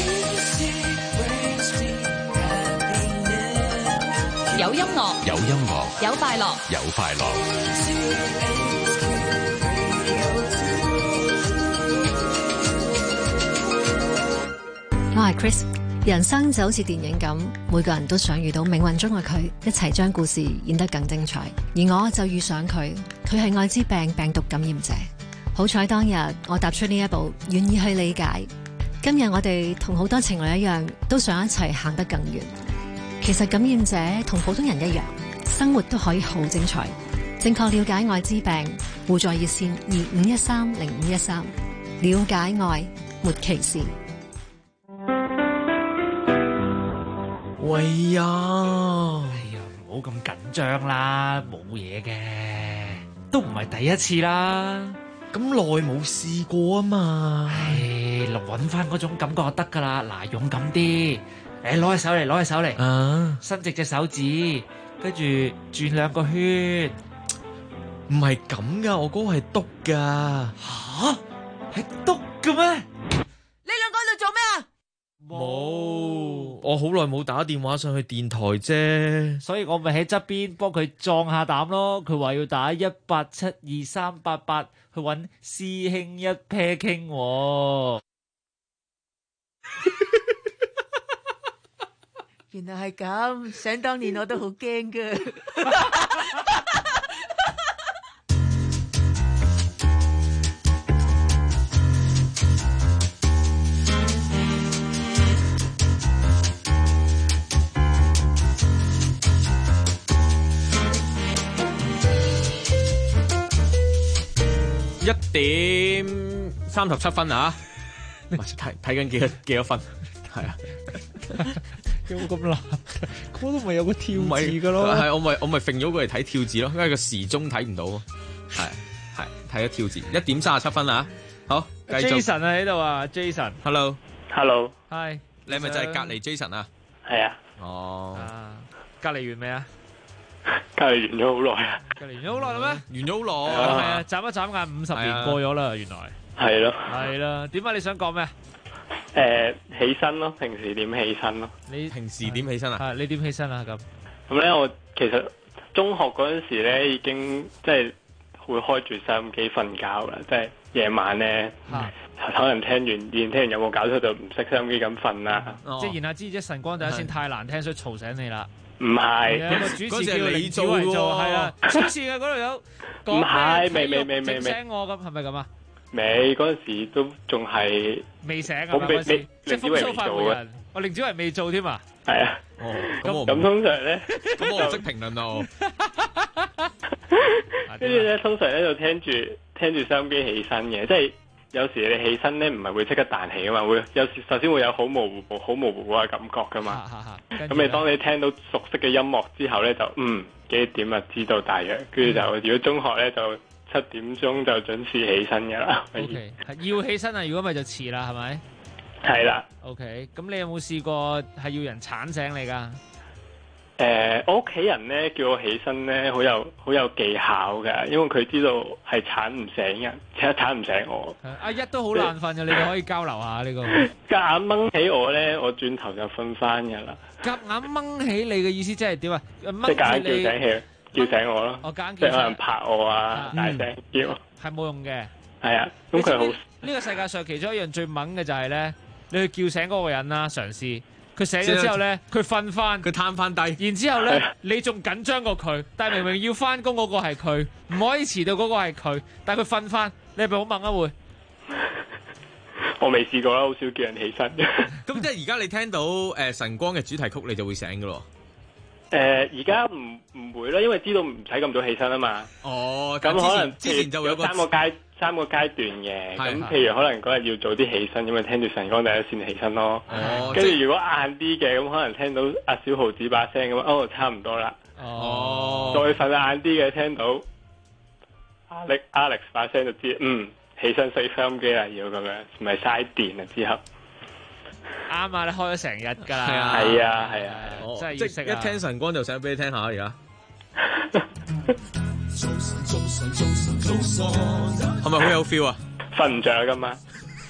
有音樂， 有音樂， 有快樂， 有快樂。 我係 Chris， 人生就好似電影咁，每個人都想遇到命運中嘅佢，一齊將故事演得更精彩。而我就遇上佢，佢係愛滋病病毒感染者。好彩當日我踏出呢一步，願意去理解。今日我哋同好多情侶一樣，都想一齊行得更遠。其實感染者同普通人一樣，生活都可以好精彩。正確了解愛滋病，互助熱線25130513，了解愛，沒歧視。 喂呀， 唔好咁緊張啦，冇嘢嘅，都唔係第一次啦。 咁耐冇試過啊嘛， 揾翻嗰種感覺就得噶啦。嗱，勇敢啲，攞起手嚟，攞起手嚟，伸直隻手指，跟住轉2個圈。 唔係咁噶，我嗰個係篤噶。 吓？係篤嘅咩？ 你兩個喺度做咩啊？ 冇，我好耐冇打電話上去電台啫， 所以我咪喺側邊幫佢壯下膽咯。佢話要打1872388去搵師兄一 pair 傾。 原來係咁，想當年我都好驚噶。 1:37啊！睇緊幾多分？係啊， 有冇咁難？我都咪有個跳字噶咯。 係我咪揈咗過嚟睇跳字咯，因為個時鐘睇唔到。係睇咗跳字1:37分啊！好，繼續。 Jason 喺度啊 ，Jason，Hello，Hello， 係， 你係咪就係隔離 Jason 啊？ 係啊。 哦。 隔離完未啊？ 隔離完咗好耐啊！ 隔離完咗好耐啦咩？ 完咗好耐。 係啊，眨一眨眼50年過咗啦，原來。 係咯。 係啦，點解你想講咩？ 起身咯，平時點起身咯？ 你平時點起身啊？ 你點起身啊？ 咁咧，我其實中學嗰陣時咧，已經即係會開住收音機瞓覺啦，即係夜晚咧，可能聽完有冇搞錯就唔熄收音機咁瞓啦。 即係言下之意，即晨光第一線太難聽，所以嘈醒你啦。 唔係， 有個主持叫你做係啊，主持嘅嗰度有講咩體育直聲我咁，係咪咁啊？ 未嗰陣時都仲係未醒啊！嗰陣時即係風騷快活人，我凌子維未做添啊！ 係啊，咁通常咧， 咁我唔識評論咯。 跟住咧，通常咧就聽住收音機起身嘅，即係有時你起身咧唔係會即刻彈起噶嘛，會有時首先會有好模糊嘅感覺噶嘛。咁你當你聽到熟悉嘅音樂之後咧，就幾點啊知道大約，跟住就如果中學咧就7點鐘就準時起身㗎啦。 OK， 要起身啊！如果咪就遲啦，係咪？ 係啦。 OK，咁你有冇試過係要人鏟醒你㗎？ 我屋企人咧叫我起身咧，好有技巧㗎，因為佢知道係鏟唔醒人，其實鏟唔醒我。 阿一都好爛瞓嘅，你哋可以交流下呢個。 夾硬掹起我咧，我轉頭就瞓翻㗎啦。 夾硬掹起你嘅意思即係點啊？ 即係夾硬叫醒我咯，即係可能拍我啊，大聲叫， 係冇用嘅。 係啊，咁佢好。 呢個世界上其中一樣最猛嘅就係咧，你去叫醒嗰個人啦，嘗試佢醒咗之後咧，佢瞓翻， 佢攤翻低， 然之後咧，你仲緊張過佢，但係明明要翻工嗰個係佢，唔可以遲到嗰個係佢，但係佢瞓翻，你係咪好猛啊會？ 我未試過啦，好少叫人起身嘅。 咁即係而家你聽到晨光嘅主題曲，你就會醒噶咯？ 而家唔會啦，因為知道唔使咁早起身啊嘛。 哦， 咁可能之前就會有三個階段嘅。咁譬如可能嗰日要早啲起身，因為聽住晨光第一線起身咯。哦。跟住如果晏啲嘅，咁可能聽到阿小豪子把聲咁，差唔多啦。 哦。 再瞓晏啲嘅，聽到Alex 把聲就知，起身熄收音機啦，要咁樣，唔係嘥電啊之後。 啱啊！你開咗成日㗎啦， 係啊， 真係要識啊！ 一聽晨光就想俾你聽下而家，係咪好有 feel 啊？ 瞓唔着啊今晚，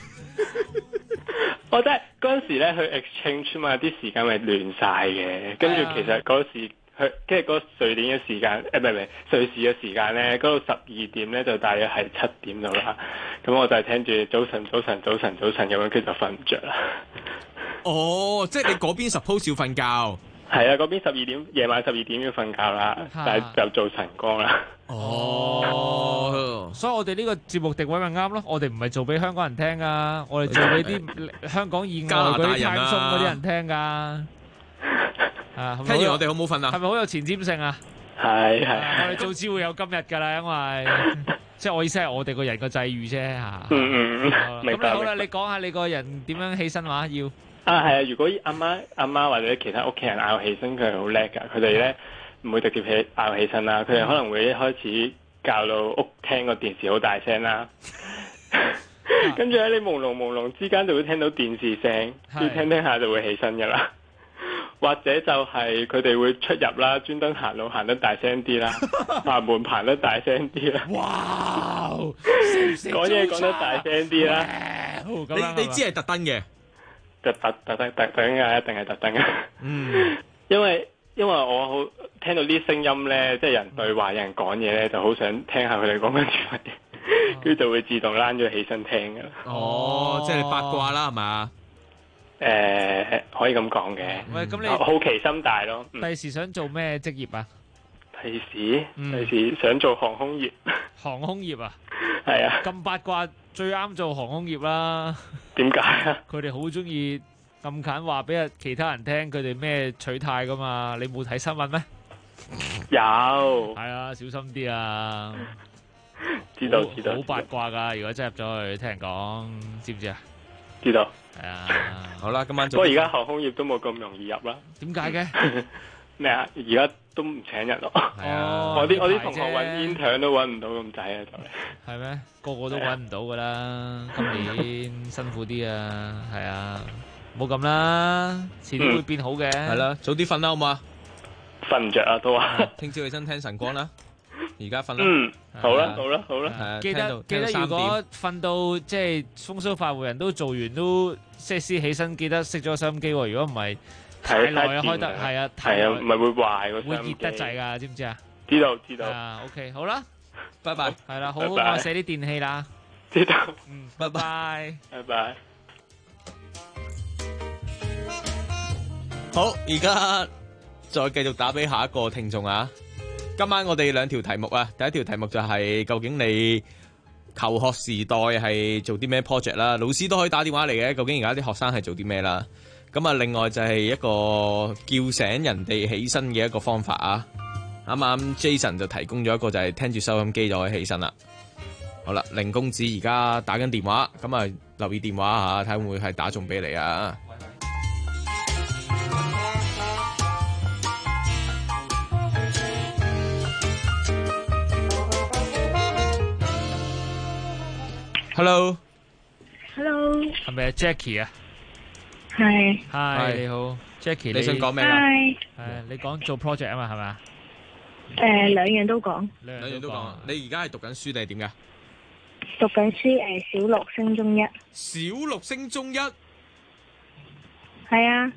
我真係嗰陣時咧去 exchange 嘛，啲時間咪亂晒嘅，跟住其實嗰時去跟住嗰瑞典嘅時間，唔係瑞士嘅時間咧，嗰度12點咧就大約係7點到啦，咁我就係聽住早晨咁樣，跟住就瞓唔着啦。 哦，即係你嗰邊 suppose 要瞓覺， 係啊，嗰邊夜晚12點要瞓覺啦，但係就做晨光啦。 哦，所以我哋呢個節目定位咪啱咯，我哋唔係做俾香港人聽噶，我哋做俾啲香港以外嗰啲 time zone 嗰啲人聽噶。聽完我哋好唔好瞓啊？ 係咪好有前瞻性啊？ 係。 我哋早知會有今日噶啦，因為即係我意思係我哋個人個際遇啫吓。咁你好啦，你講下你個人點樣起身話要。 係啊！如果阿媽或者其他屋企人嗌我起身，佢係好叻㗎。佢哋咧唔會直接嗌我起身啦，佢哋可能會一開始教到屋廳個電視好大聲啦，跟住喺你朦朧之間就會聽到電視聲，聽下就會起身㗎啦。或者就係佢哋會出入啦，專登行路行得大聲啲啦，爬門爬得大聲啲啦。 哇！ 講嘢講得大聲啲啦。 你知係特登嘅。 特登嘅，一定係特登嘅。因為我好聽到啲聲音咧，即係人對話、有人講嘢咧，就好想聽下佢哋講緊啲乜嘢，跟住就會自動躝咗起身聽㗎啦。 哦，即係八卦啦，係嘛？ 可以咁講嘅。 喂，咁你好奇心大咯。 第時想做咩職業啊？ 第時想做航空業。 航空業啊？ 係啊。 咁八卦最啱做航空業啦。 點解啊？ 佢哋好中意咁近話俾其他人聽佢哋咩取態噶嘛？你冇睇新聞咩？ 有。 係啊，小心啲啊！ 知道好八卦㗎。如果真係入咗去，聽人講，知唔知啊？ 知道。 係啊， 好啦，今晚不過而家航空業都冇咁容易入啦。 點解嘅？ 咩啊？而家都唔請人咯。 係啊， 我啲同學揾 intern 都揾唔到咁滯啊，就嚟。 係咩？個個都揾唔到㗎啦，今年辛苦啲啊，係啊，冇咁啦，遲啲會變好嘅。 係啦，早啲瞓啦，好嘛？ 瞓唔着啊，都話。 聽朝起身聽晨光啦。而家瞓啦。 好啦，好啦，好啦。 記得，如果瞓到即係風騷快活人都做完都即係先起身，記得熄咗個收音機喎。如果唔係太耐啊，開得係啊， 唔係會壞個收音機， 會熱得滯㗎，知唔知啊？ 知道。 啊 OK， 好啦， 拜拜。 係啦，好好愛惜啲電器啦。 知道。 拜拜。 拜拜。 好，而家再繼續打俾下一個聽眾啊！今晚我哋兩條題目啊，第一條題目就係究竟你求學時代係做啲咩 project 啦？老師都可以打電話嚟嘅，究竟而家啲學生係做啲咩啦？咁啊，另外就係一個叫醒人哋起身嘅一個方法啊！啱啱 Jason 就提供咗一個就係聽住收音機就可以起身啦。好啦，凌公子而家打緊電話，咁啊留意電話吓，睇會唔會係打中俾你啊！Hello， 係咪 Jackie 啊？ 係。 Hi，你好 ，Jackie， 你想講咩啊？ 係你講做 project 啊嘛，係咪？ 兩樣都講。 兩樣都講。你而家係讀緊書定係點㗎？ 讀緊書，小六升中一。 小六升中一。 係啊。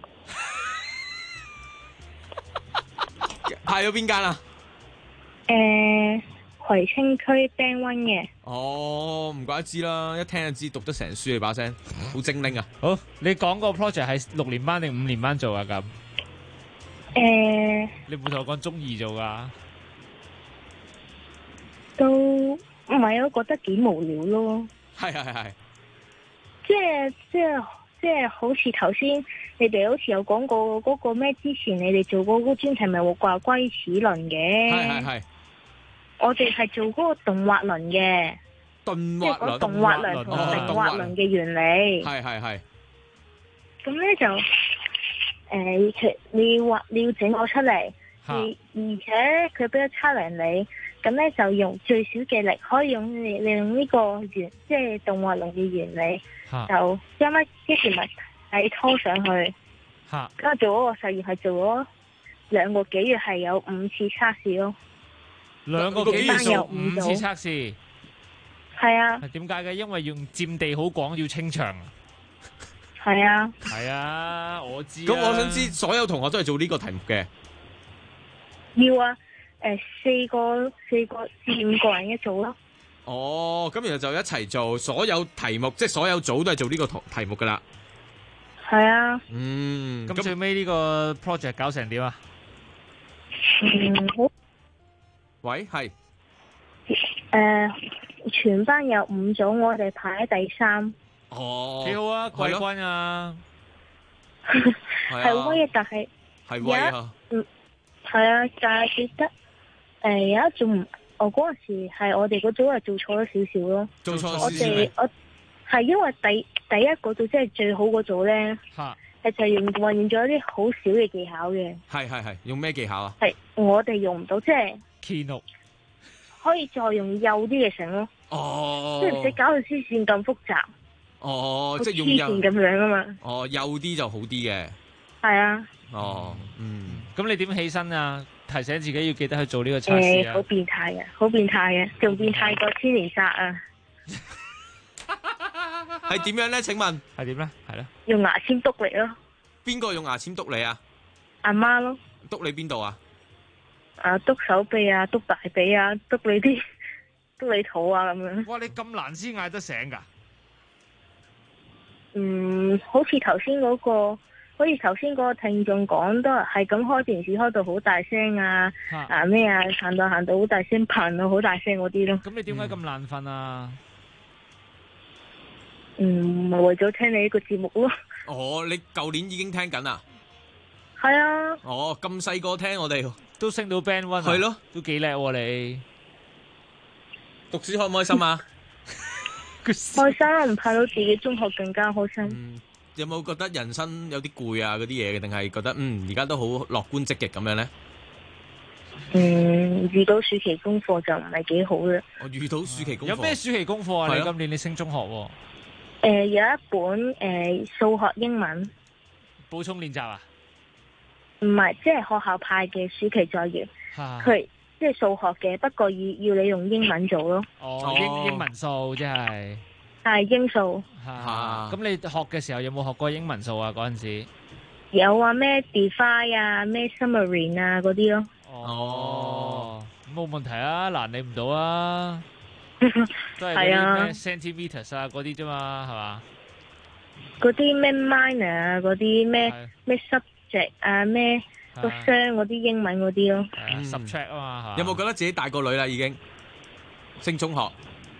派咗邊間啊？ 葵青區 Band 1嘅。 哦，唔怪得知啦，一聽就知讀得成書，你把聲好精靈啊！ 好，你講個 project 係6年班定5年班做啊？咁你唔會同我講中二做噶？ 都唔係，我覺得幾無聊咯。 係。 即係好似頭先你哋好似有講過嗰個咩？之前你哋做嗰個專題咪話龜齒輪嘅？係。我哋係做嗰個動滑輪嘅，即係講動滑輪同定滑輪嘅原理。 係。 咁咧就你要整我出嚟，而且佢俾咗測量你，咁咧就用最少嘅力，可以利用呢個即係動滑輪嘅原理，就將一件物體拖上去。咁我做嗰個實驗係做咗2個幾月，係有5次測試咯。 2個幾月做5次測試， 係啊。 點解嘅？因為用佔地好廣，要清場。 係啊。 係啊，我知。 咁我想知，所有同學都係做呢個題目嘅？ 要啊，4至5個人一組咯。 哦，咁然後就一齊做所有題目，即係所有組都係做呢個題目噶啦。 係啊。 咁最尾呢個 project 搞成點啊？ 好。 喂，係。 全班有5組，我哋排喺第3。 哦， 幾好啊，季軍啊。 係威，但係係威啊。 係啊，但係記得有一種，我嗰陣時係我哋嗰組係做錯咗少少咯。 做錯少少。 我係因為第一嗰組即係最好嗰組咧，係就運用咗一啲好少嘅技巧嘅。 係，用咩技巧啊？ 係我哋用唔到，即係。 Keynote 可以再用幼啲嘅繩咯。 哦。 即係唔使搞到黐線咁複雜。 哦，即係用黐線咁樣啊嘛。 哦，幼啲就好啲嘅。 係啊。 哦， 咁你點起身啊？提醒自己要記得去做呢個測試啊。 好變態嘅，好變態嘅，仲變態過千年殺啊！ 係點樣咧？請問係點咧？係咧。 用牙籤篤你咯。 邊個用牙籤篤你啊？ 阿媽咯。 篤你邊度啊？ 篤手臂啊，篤大髀啊，篤你肚啊咁樣。 哇！你咁難先嗌得醒噶？ 好似頭先嗰個聽眾講都係咁開電視開到好大聲啊，咩啊，行到好大聲，噴到好大聲嗰啲咯。 咁你點解咁難瞓啊？ 咪為咗聽你呢個節目咯。 哦，你舊年已經聽緊啦？ 係啊。 哦，咁細個聽我哋都升到 Band 1， 係咯， 都幾叻喎你。 讀書開唔開心啊？ 開心，派到自己中學更加開心。 有冇覺得人生有啲攰啊嗰啲嘢嘅，定係覺得而家都好樂觀積極咁樣咧？ 遇到暑期功課就唔係幾好啦。 我遇到暑期功課， 有咩暑期功課啊？你今年你升中學喎。 有一本數學英文補充練習啊？ 唔係，即係學校派嘅暑期作業，佢即係數學嘅，不過要你用英文做咯。 英文數即係。 係英數。 咁你學嘅時候有冇學過英文數啊？嗰陣時有啊，咩 divide 啊，咩 summary 啊嗰啲咯。冇問題啊，難你唔到啊。都係嗰啲咩 centimeters 啊嗰啲啫嘛，係嘛？ 嗰啲咩 minor 啊，嗰啲咩 subject 啊，咩個商嗰啲英文嗰啲咯。 subtract 啊嘛， 有冇覺得自己大個女啦？已經升中學。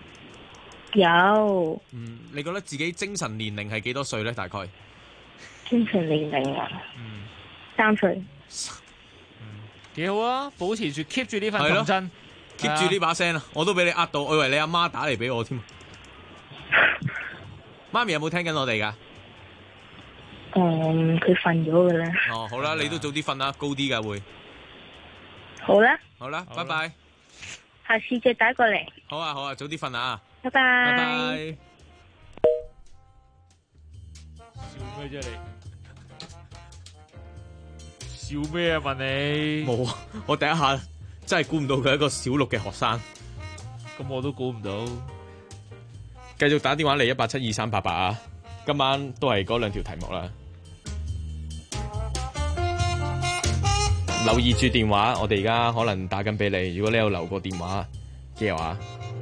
有。 你覺得自己精神年齡係幾多歲咧？大概？ 精神年齡啊，3歲。 幾好啊！保持住 keep 住呢份童真 ，keep 住呢把聲啊！我都俾你呃到，我以為你阿媽打嚟俾我添。媽咪有冇聽緊我哋噶？ 佢瞓咗噶啦。 好啦，你都早啲瞓啦，高啲噶會。 好啦。 好啦，拜拜。 下次再打過嚟。 好啊，早啲瞓啊。 拜拜。 拜拜。 笑咩啫你？笑咩啊？問你冇啊！我第一下真係估唔到佢係一個小六嘅學生， 咁我都估唔到。 繼續打電話嚟1872388啊！今晚都係嗰兩條題目啦。留意住電話，我哋而家可能打緊俾你。如果你有留過電話嘅話。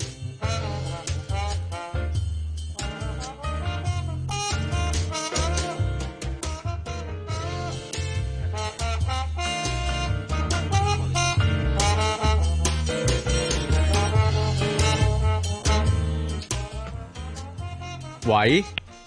喂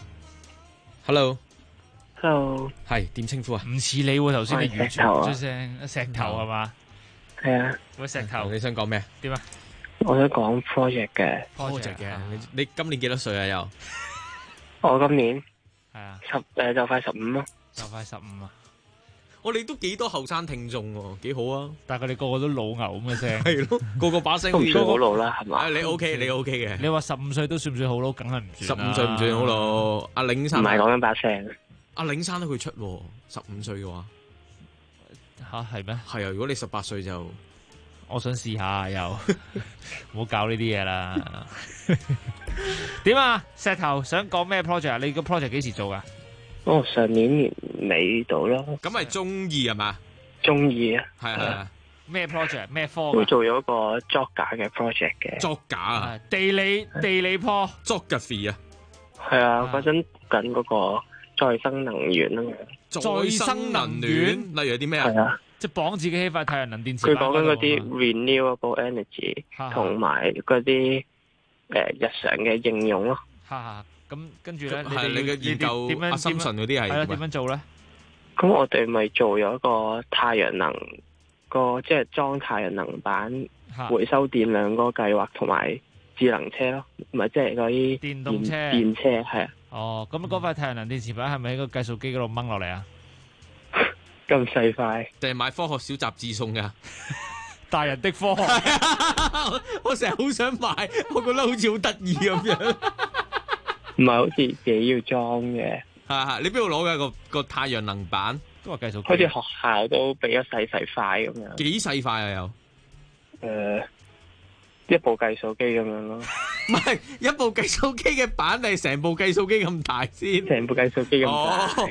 ，Hello，係點稱呼啊？ 唔似你喎，頭先你完全唔出聲，石頭係嘛？ 係啊， 個石頭， 你想講咩？ 點啊？ 我想講 project 嘅 project 嘅，你今年幾多歲啊？又我今年係啊， 就快15咯， 就快15啊！ 我哋都幾多後生聽眾喎，幾好啊！ 但係佢哋個個都老牛咁嘅聲， 係咯，個個把聲都唔算好老啦，係嘛？ 你 OK，你 OK 嘅。 你話15歲都算唔算好老？梗係唔算。 15歲唔算好老。阿領生唔係講緊把聲。 阿領生都佢出15歲嘅話， 係咩？ 係啊，如果你18歲就， 我想試下又，唔好搞呢啲嘢啦。點啊？石頭想講咩 project 啊？你個 project 幾時做噶？ 上年年尾到咯。 咁係中二係嘛？ 中二啊。 係啊。 咩 project？咩科？ 會做咗個作假嘅 project 嘅。 作假啊？ 地理科 geography 啊。 係啊，嗰陣緊嗰個再生能源啊嘛。 再生能源，例如有啲咩啊？ 係啊。 即係綁自己喺塊太陽能電池。 佢講緊嗰啲 renewable energy 同埋嗰啲日常嘅應用咯。 咁跟住咧， 係你嘅研究阿深純嗰啲係點樣做咧？ 咁我哋咪做咗個太陽能即係裝太陽能板回收電量嗰個計劃，同埋智能車咯，唔係即係嗰啲電動車。 電車係啊。 咁嗰塊太陽能電池板係咪喺個計數機嗰度掹落嚟啊？ 咁細塊， 定係買科學小雜誌送噶？ 大人的科學。 我成日好想買，我覺得好似好得意咁樣。 唔係好似自己要裝嘅。 你邊度攞嘅個太陽能板？ 都話計數機。 好似學校都俾咗細塊咁樣。 幾細塊啊？有？ 一部計數機咁樣咯。 唔係一部計數機嘅板，係成部計數機咁大先。 成部計數機咁大。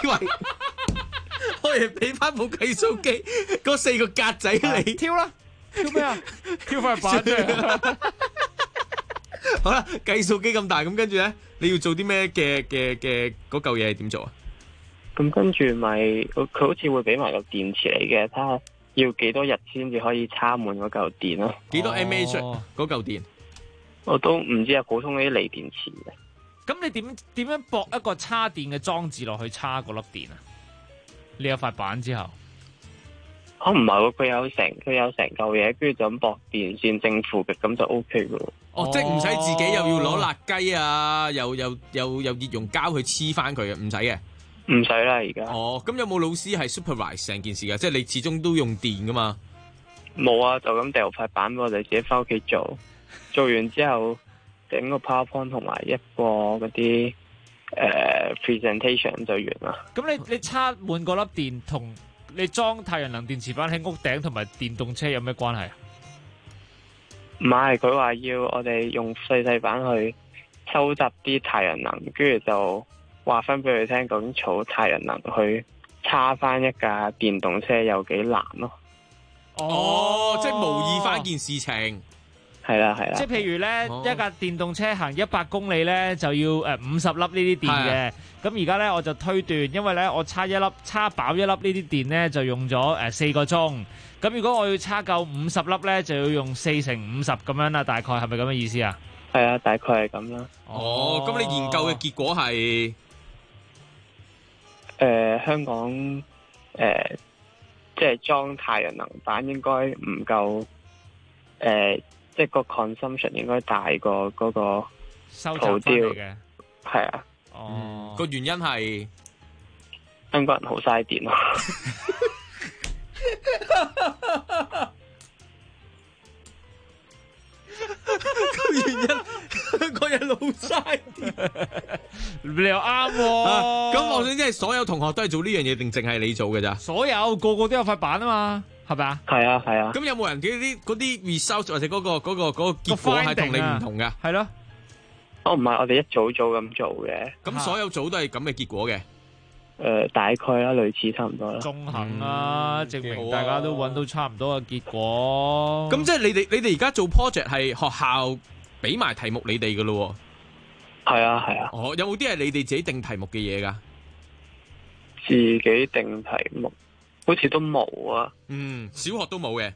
我以為俾翻部計數機，嗰4個格仔嚟。 挑啦，挑咩啊？挑塊板啫。 好啦，計數機咁大，咁跟住咧，你要做啲咩嘅嗰嚿嘢係點做啊？ 咁跟住咪佢好似會俾埋個電池嚟嘅，睇下要幾多日先至可以插滿嗰嚿電咯。 幾多 mAh 嗰嚿電？ 我都唔知啊，普通嗰啲鋰電池嘅。 咁你點樣駁一個插電嘅裝置落去插嗰粒電啊？你有塊板之後， 唔係喎，佢有成嚿嘢，跟住就咁駁電線正負極，咁就 O K 噶咯。 即係唔使自己又要攞辣雞啊，又熱熔膠去黐翻佢嘅，唔使嘅。 唔使啦，而家。 咁有冇老師係 supervise 成件事㗎？即係你始終都用電噶嘛？ 冇啊，就咁掉塊板，我哋自己翻屋企做。做完之後整個 PowerPoint 同埋一個嗰啲presentation 就完啦。 咁你插滿嗰粒電同你裝太陽能電池板喺屋頂同埋電動車有咩關係啊？ 唔係，佢話要我哋用細板去收集啲太陽能，跟住就話翻俾佢聽，究竟儲太陽能去叉翻一架電動車有幾難咯。 即係模擬翻件事情。 係啦。 即係譬如咧，一架電動車行100公里咧，就要50粒呢啲電嘅。咁而家咧我就推斷，因為咧我叉飽一粒呢啲電咧，就用咗4個鐘。咁如果我要叉夠50粒咧，就要用4乘50咁樣啦。大概係咪咁嘅意思啊？ 係啊，大概係咁啦。 咁你研究嘅結果係香港即係裝太陽能板應該唔夠即係個 consumption 應該大過嗰個收集翻嚟嘅。 係啊。 個原因係香港人好嘥電咯。 個原因香港人好嘥電， 你又啱喎。 咁我想即係所有同學都係做呢樣嘢，定淨係你做嘅咋？ 所有個個都有塊板啊嘛，係咪啊？ 係啊。 咁有冇人嗰啲 result 或者嗰個結果係同你唔同嘅？ 係咯。 唔係，我哋一組咁做嘅。 咁所有組都係咁嘅結果嘅。 大概啦，類似差唔多啦。 中肯啦，證明大家都揾到差唔多嘅結果。 咁即係你哋而家做 project 係學校俾埋題目你哋噶咯？ 係啊。 有冇啲係你哋自己定題目嘅嘢噶？ 自己定題目，好似都冇啊。 小學都冇嘅。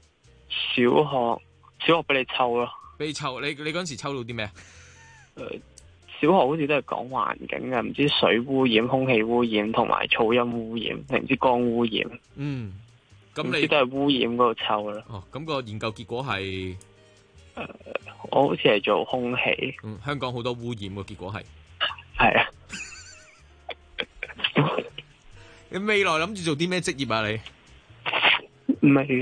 小學俾你抽咯。 俾你抽，你嗰陣時抽到啲咩啊？ 小學好似都係講環境嘅，唔知水污染、空氣污染同埋噪音污染，定唔知光污染。 咁你都係污染嗰度抽啦。 咁個研究結果係我好似係做空氣。 香港好多污染個結果係。 係啊。 你未來諗住做啲咩職業啊？ 你未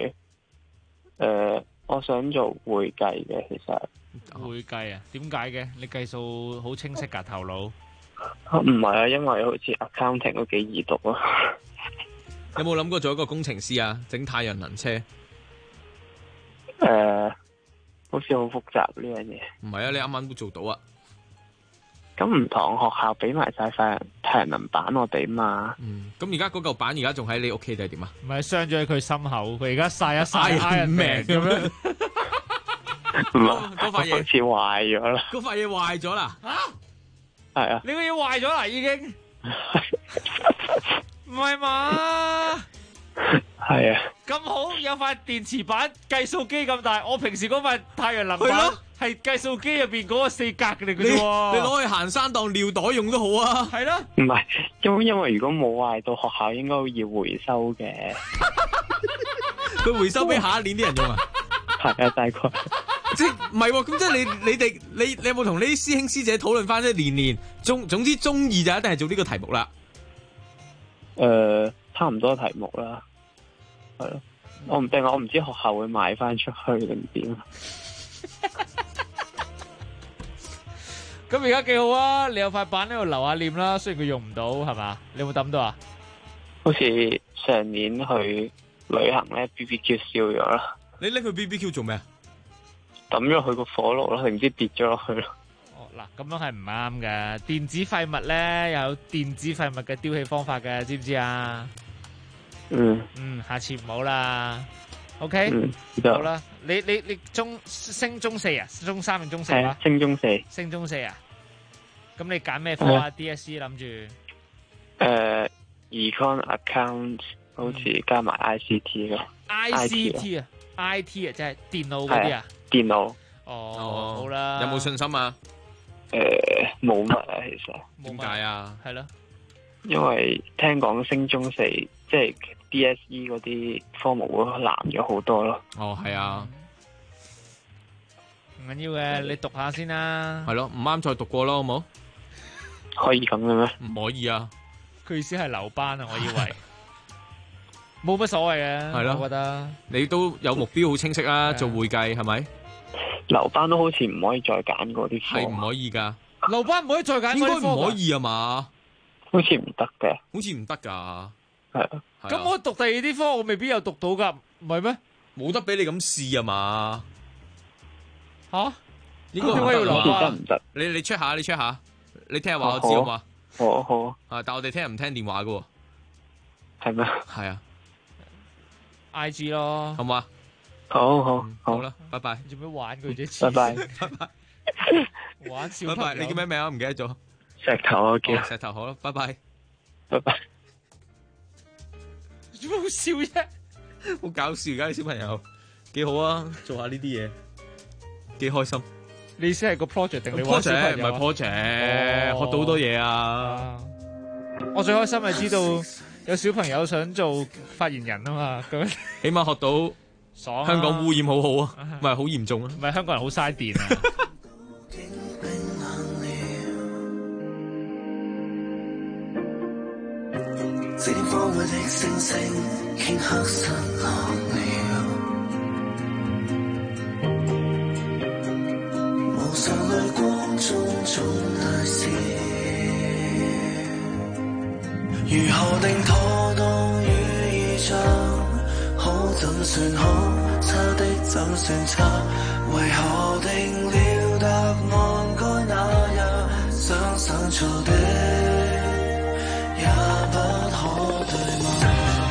來我想做會計嘅，其實。 會計啊？點解嘅？你計數好清晰㗎頭腦？ 唔係啊，因為好似 accounting 都幾易讀啊。 有冇諗過做一個工程師啊？整太陽能車？ 好似好複雜呢樣嘢。 唔係啊，你啱啱都做到啊。 咁唔同學校俾埋晒塊太陽能板我哋嘛。 咁而家嗰嚿板而家仲喺你屋企定係點啊？ 唔係鑲咗喺佢心口，佢而家曬一曬 Iron Man咁樣。 嗰塊嘢好似壞咗啦。 嗰塊嘢壞咗啦。 係啊。 你個嘢壞咗啦，已經。唔係嘛？ 係啊。 咁好，有塊電池板計數機咁大，我平時嗰塊太陽能板係計數機入邊嗰個4格嚟嘅啫喎。你攞去行山當尿袋用都好啊。 係咯。 唔係，因為如果冇壞到，學校應該要回收嘅。 佢回收俾下一年啲人用啊。 係啊，大概。 即係唔係喎？咁即係你有冇同呢啲師兄師姐討論翻？即係年總之中二就一定係做呢個題目啦。 差唔多題目啦。係咯。我唔知學校會賣翻出去定點。 咁而家幾好啊！你有塊板喺度留下念啦，雖然佢用唔到，係嘛？你有冇抌到啊？ 好似上年去旅行咧 ，BBQ 燒咗啦。 你拎去 BBQ 做咩啊？ 抌咗去個火爐咯，定唔知跌咗落去咯。 嗱，咁樣係唔啱嘅。電子廢物咧有電子廢物嘅丟棄方法嘅，知唔知啊？下次唔好啦。OK，好啦。你升中4啊？中3定中4啊？ 升中4。 升中4啊？咁你揀咩科啊 ？DSE 諗住 ？Econ Account 好似加埋 ICT 咯。 ICT 啊 ？IT 啊，即係電腦嗰啲啊？ 電腦。 好啦。 有冇信心啊？ 冇乜啊，其實。 點解啊？ 係咯。 因為聽講升中4，即係 DSE 嗰啲科目會難咗好多咯。 哦，係啊， 唔緊要嘅，你讀下先啦。 係咯，唔啱再讀過咯，好冇？ 可以咁嘅咩？ 唔可以啊！ 佢意思係留班啊，我以為冇乜所謂嘅， 係咯， 我覺得你都有目標好清晰啊，做會計係咪？ 留班都好似唔可以再揀嗰啲科， 係唔可以㗎？ 留班唔可以再揀， 應該唔可以啊嘛？ 好似唔得嘅， 好似唔得㗎。 係啊， 咁我讀第二啲科，我未必有讀到㗎，唔係咩？ 冇得俾你咁試啊嘛？ 吓？ 應該要留班得唔得？ 你 check 下，你 check 下，你聽日話我知好嘛？ 好啊！但我哋聽日唔聽電話㗎喎。 係咩？ 係啊 ，IG 咯， 好嘛？ 好啦，拜拜。 做咩玩佢啫？ 拜拜。 玩小朋友。 你叫咩名啊？唔記得咗。 石頭啊，叫石頭好啦，拜拜。 拜拜。 做咩好笑啫？ 好搞笑，而家啲小朋友幾好啊！做下呢啲嘢，幾開心。 你意思係個 project 定你玩小朋友？ 唔係 project，學到好多嘢啊！ 我最開心係知道有小朋友想做發言人啊嘛，咁起碼學到爽。 香港污染好好啊，唔係好嚴重啊， 唔係香港人好嘥電啊！ 這點荒蕙的星星頃刻失落了，無常淚光中總大笑，如何定妥當與異象，好怎算好，差的怎算差，為何定了答案該那樣，想錯的也不可對嗎？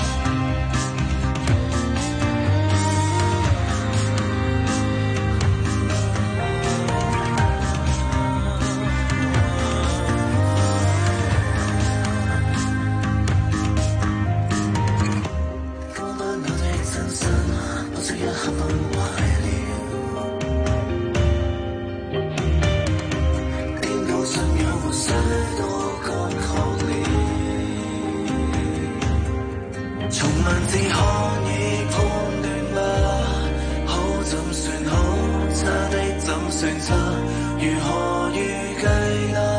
剛分享的真實，不值一刻崩壞了。顛倒信仰沒需多講確了。從文字可以判斷嗎？好怎算好，差的怎算差？如何預計那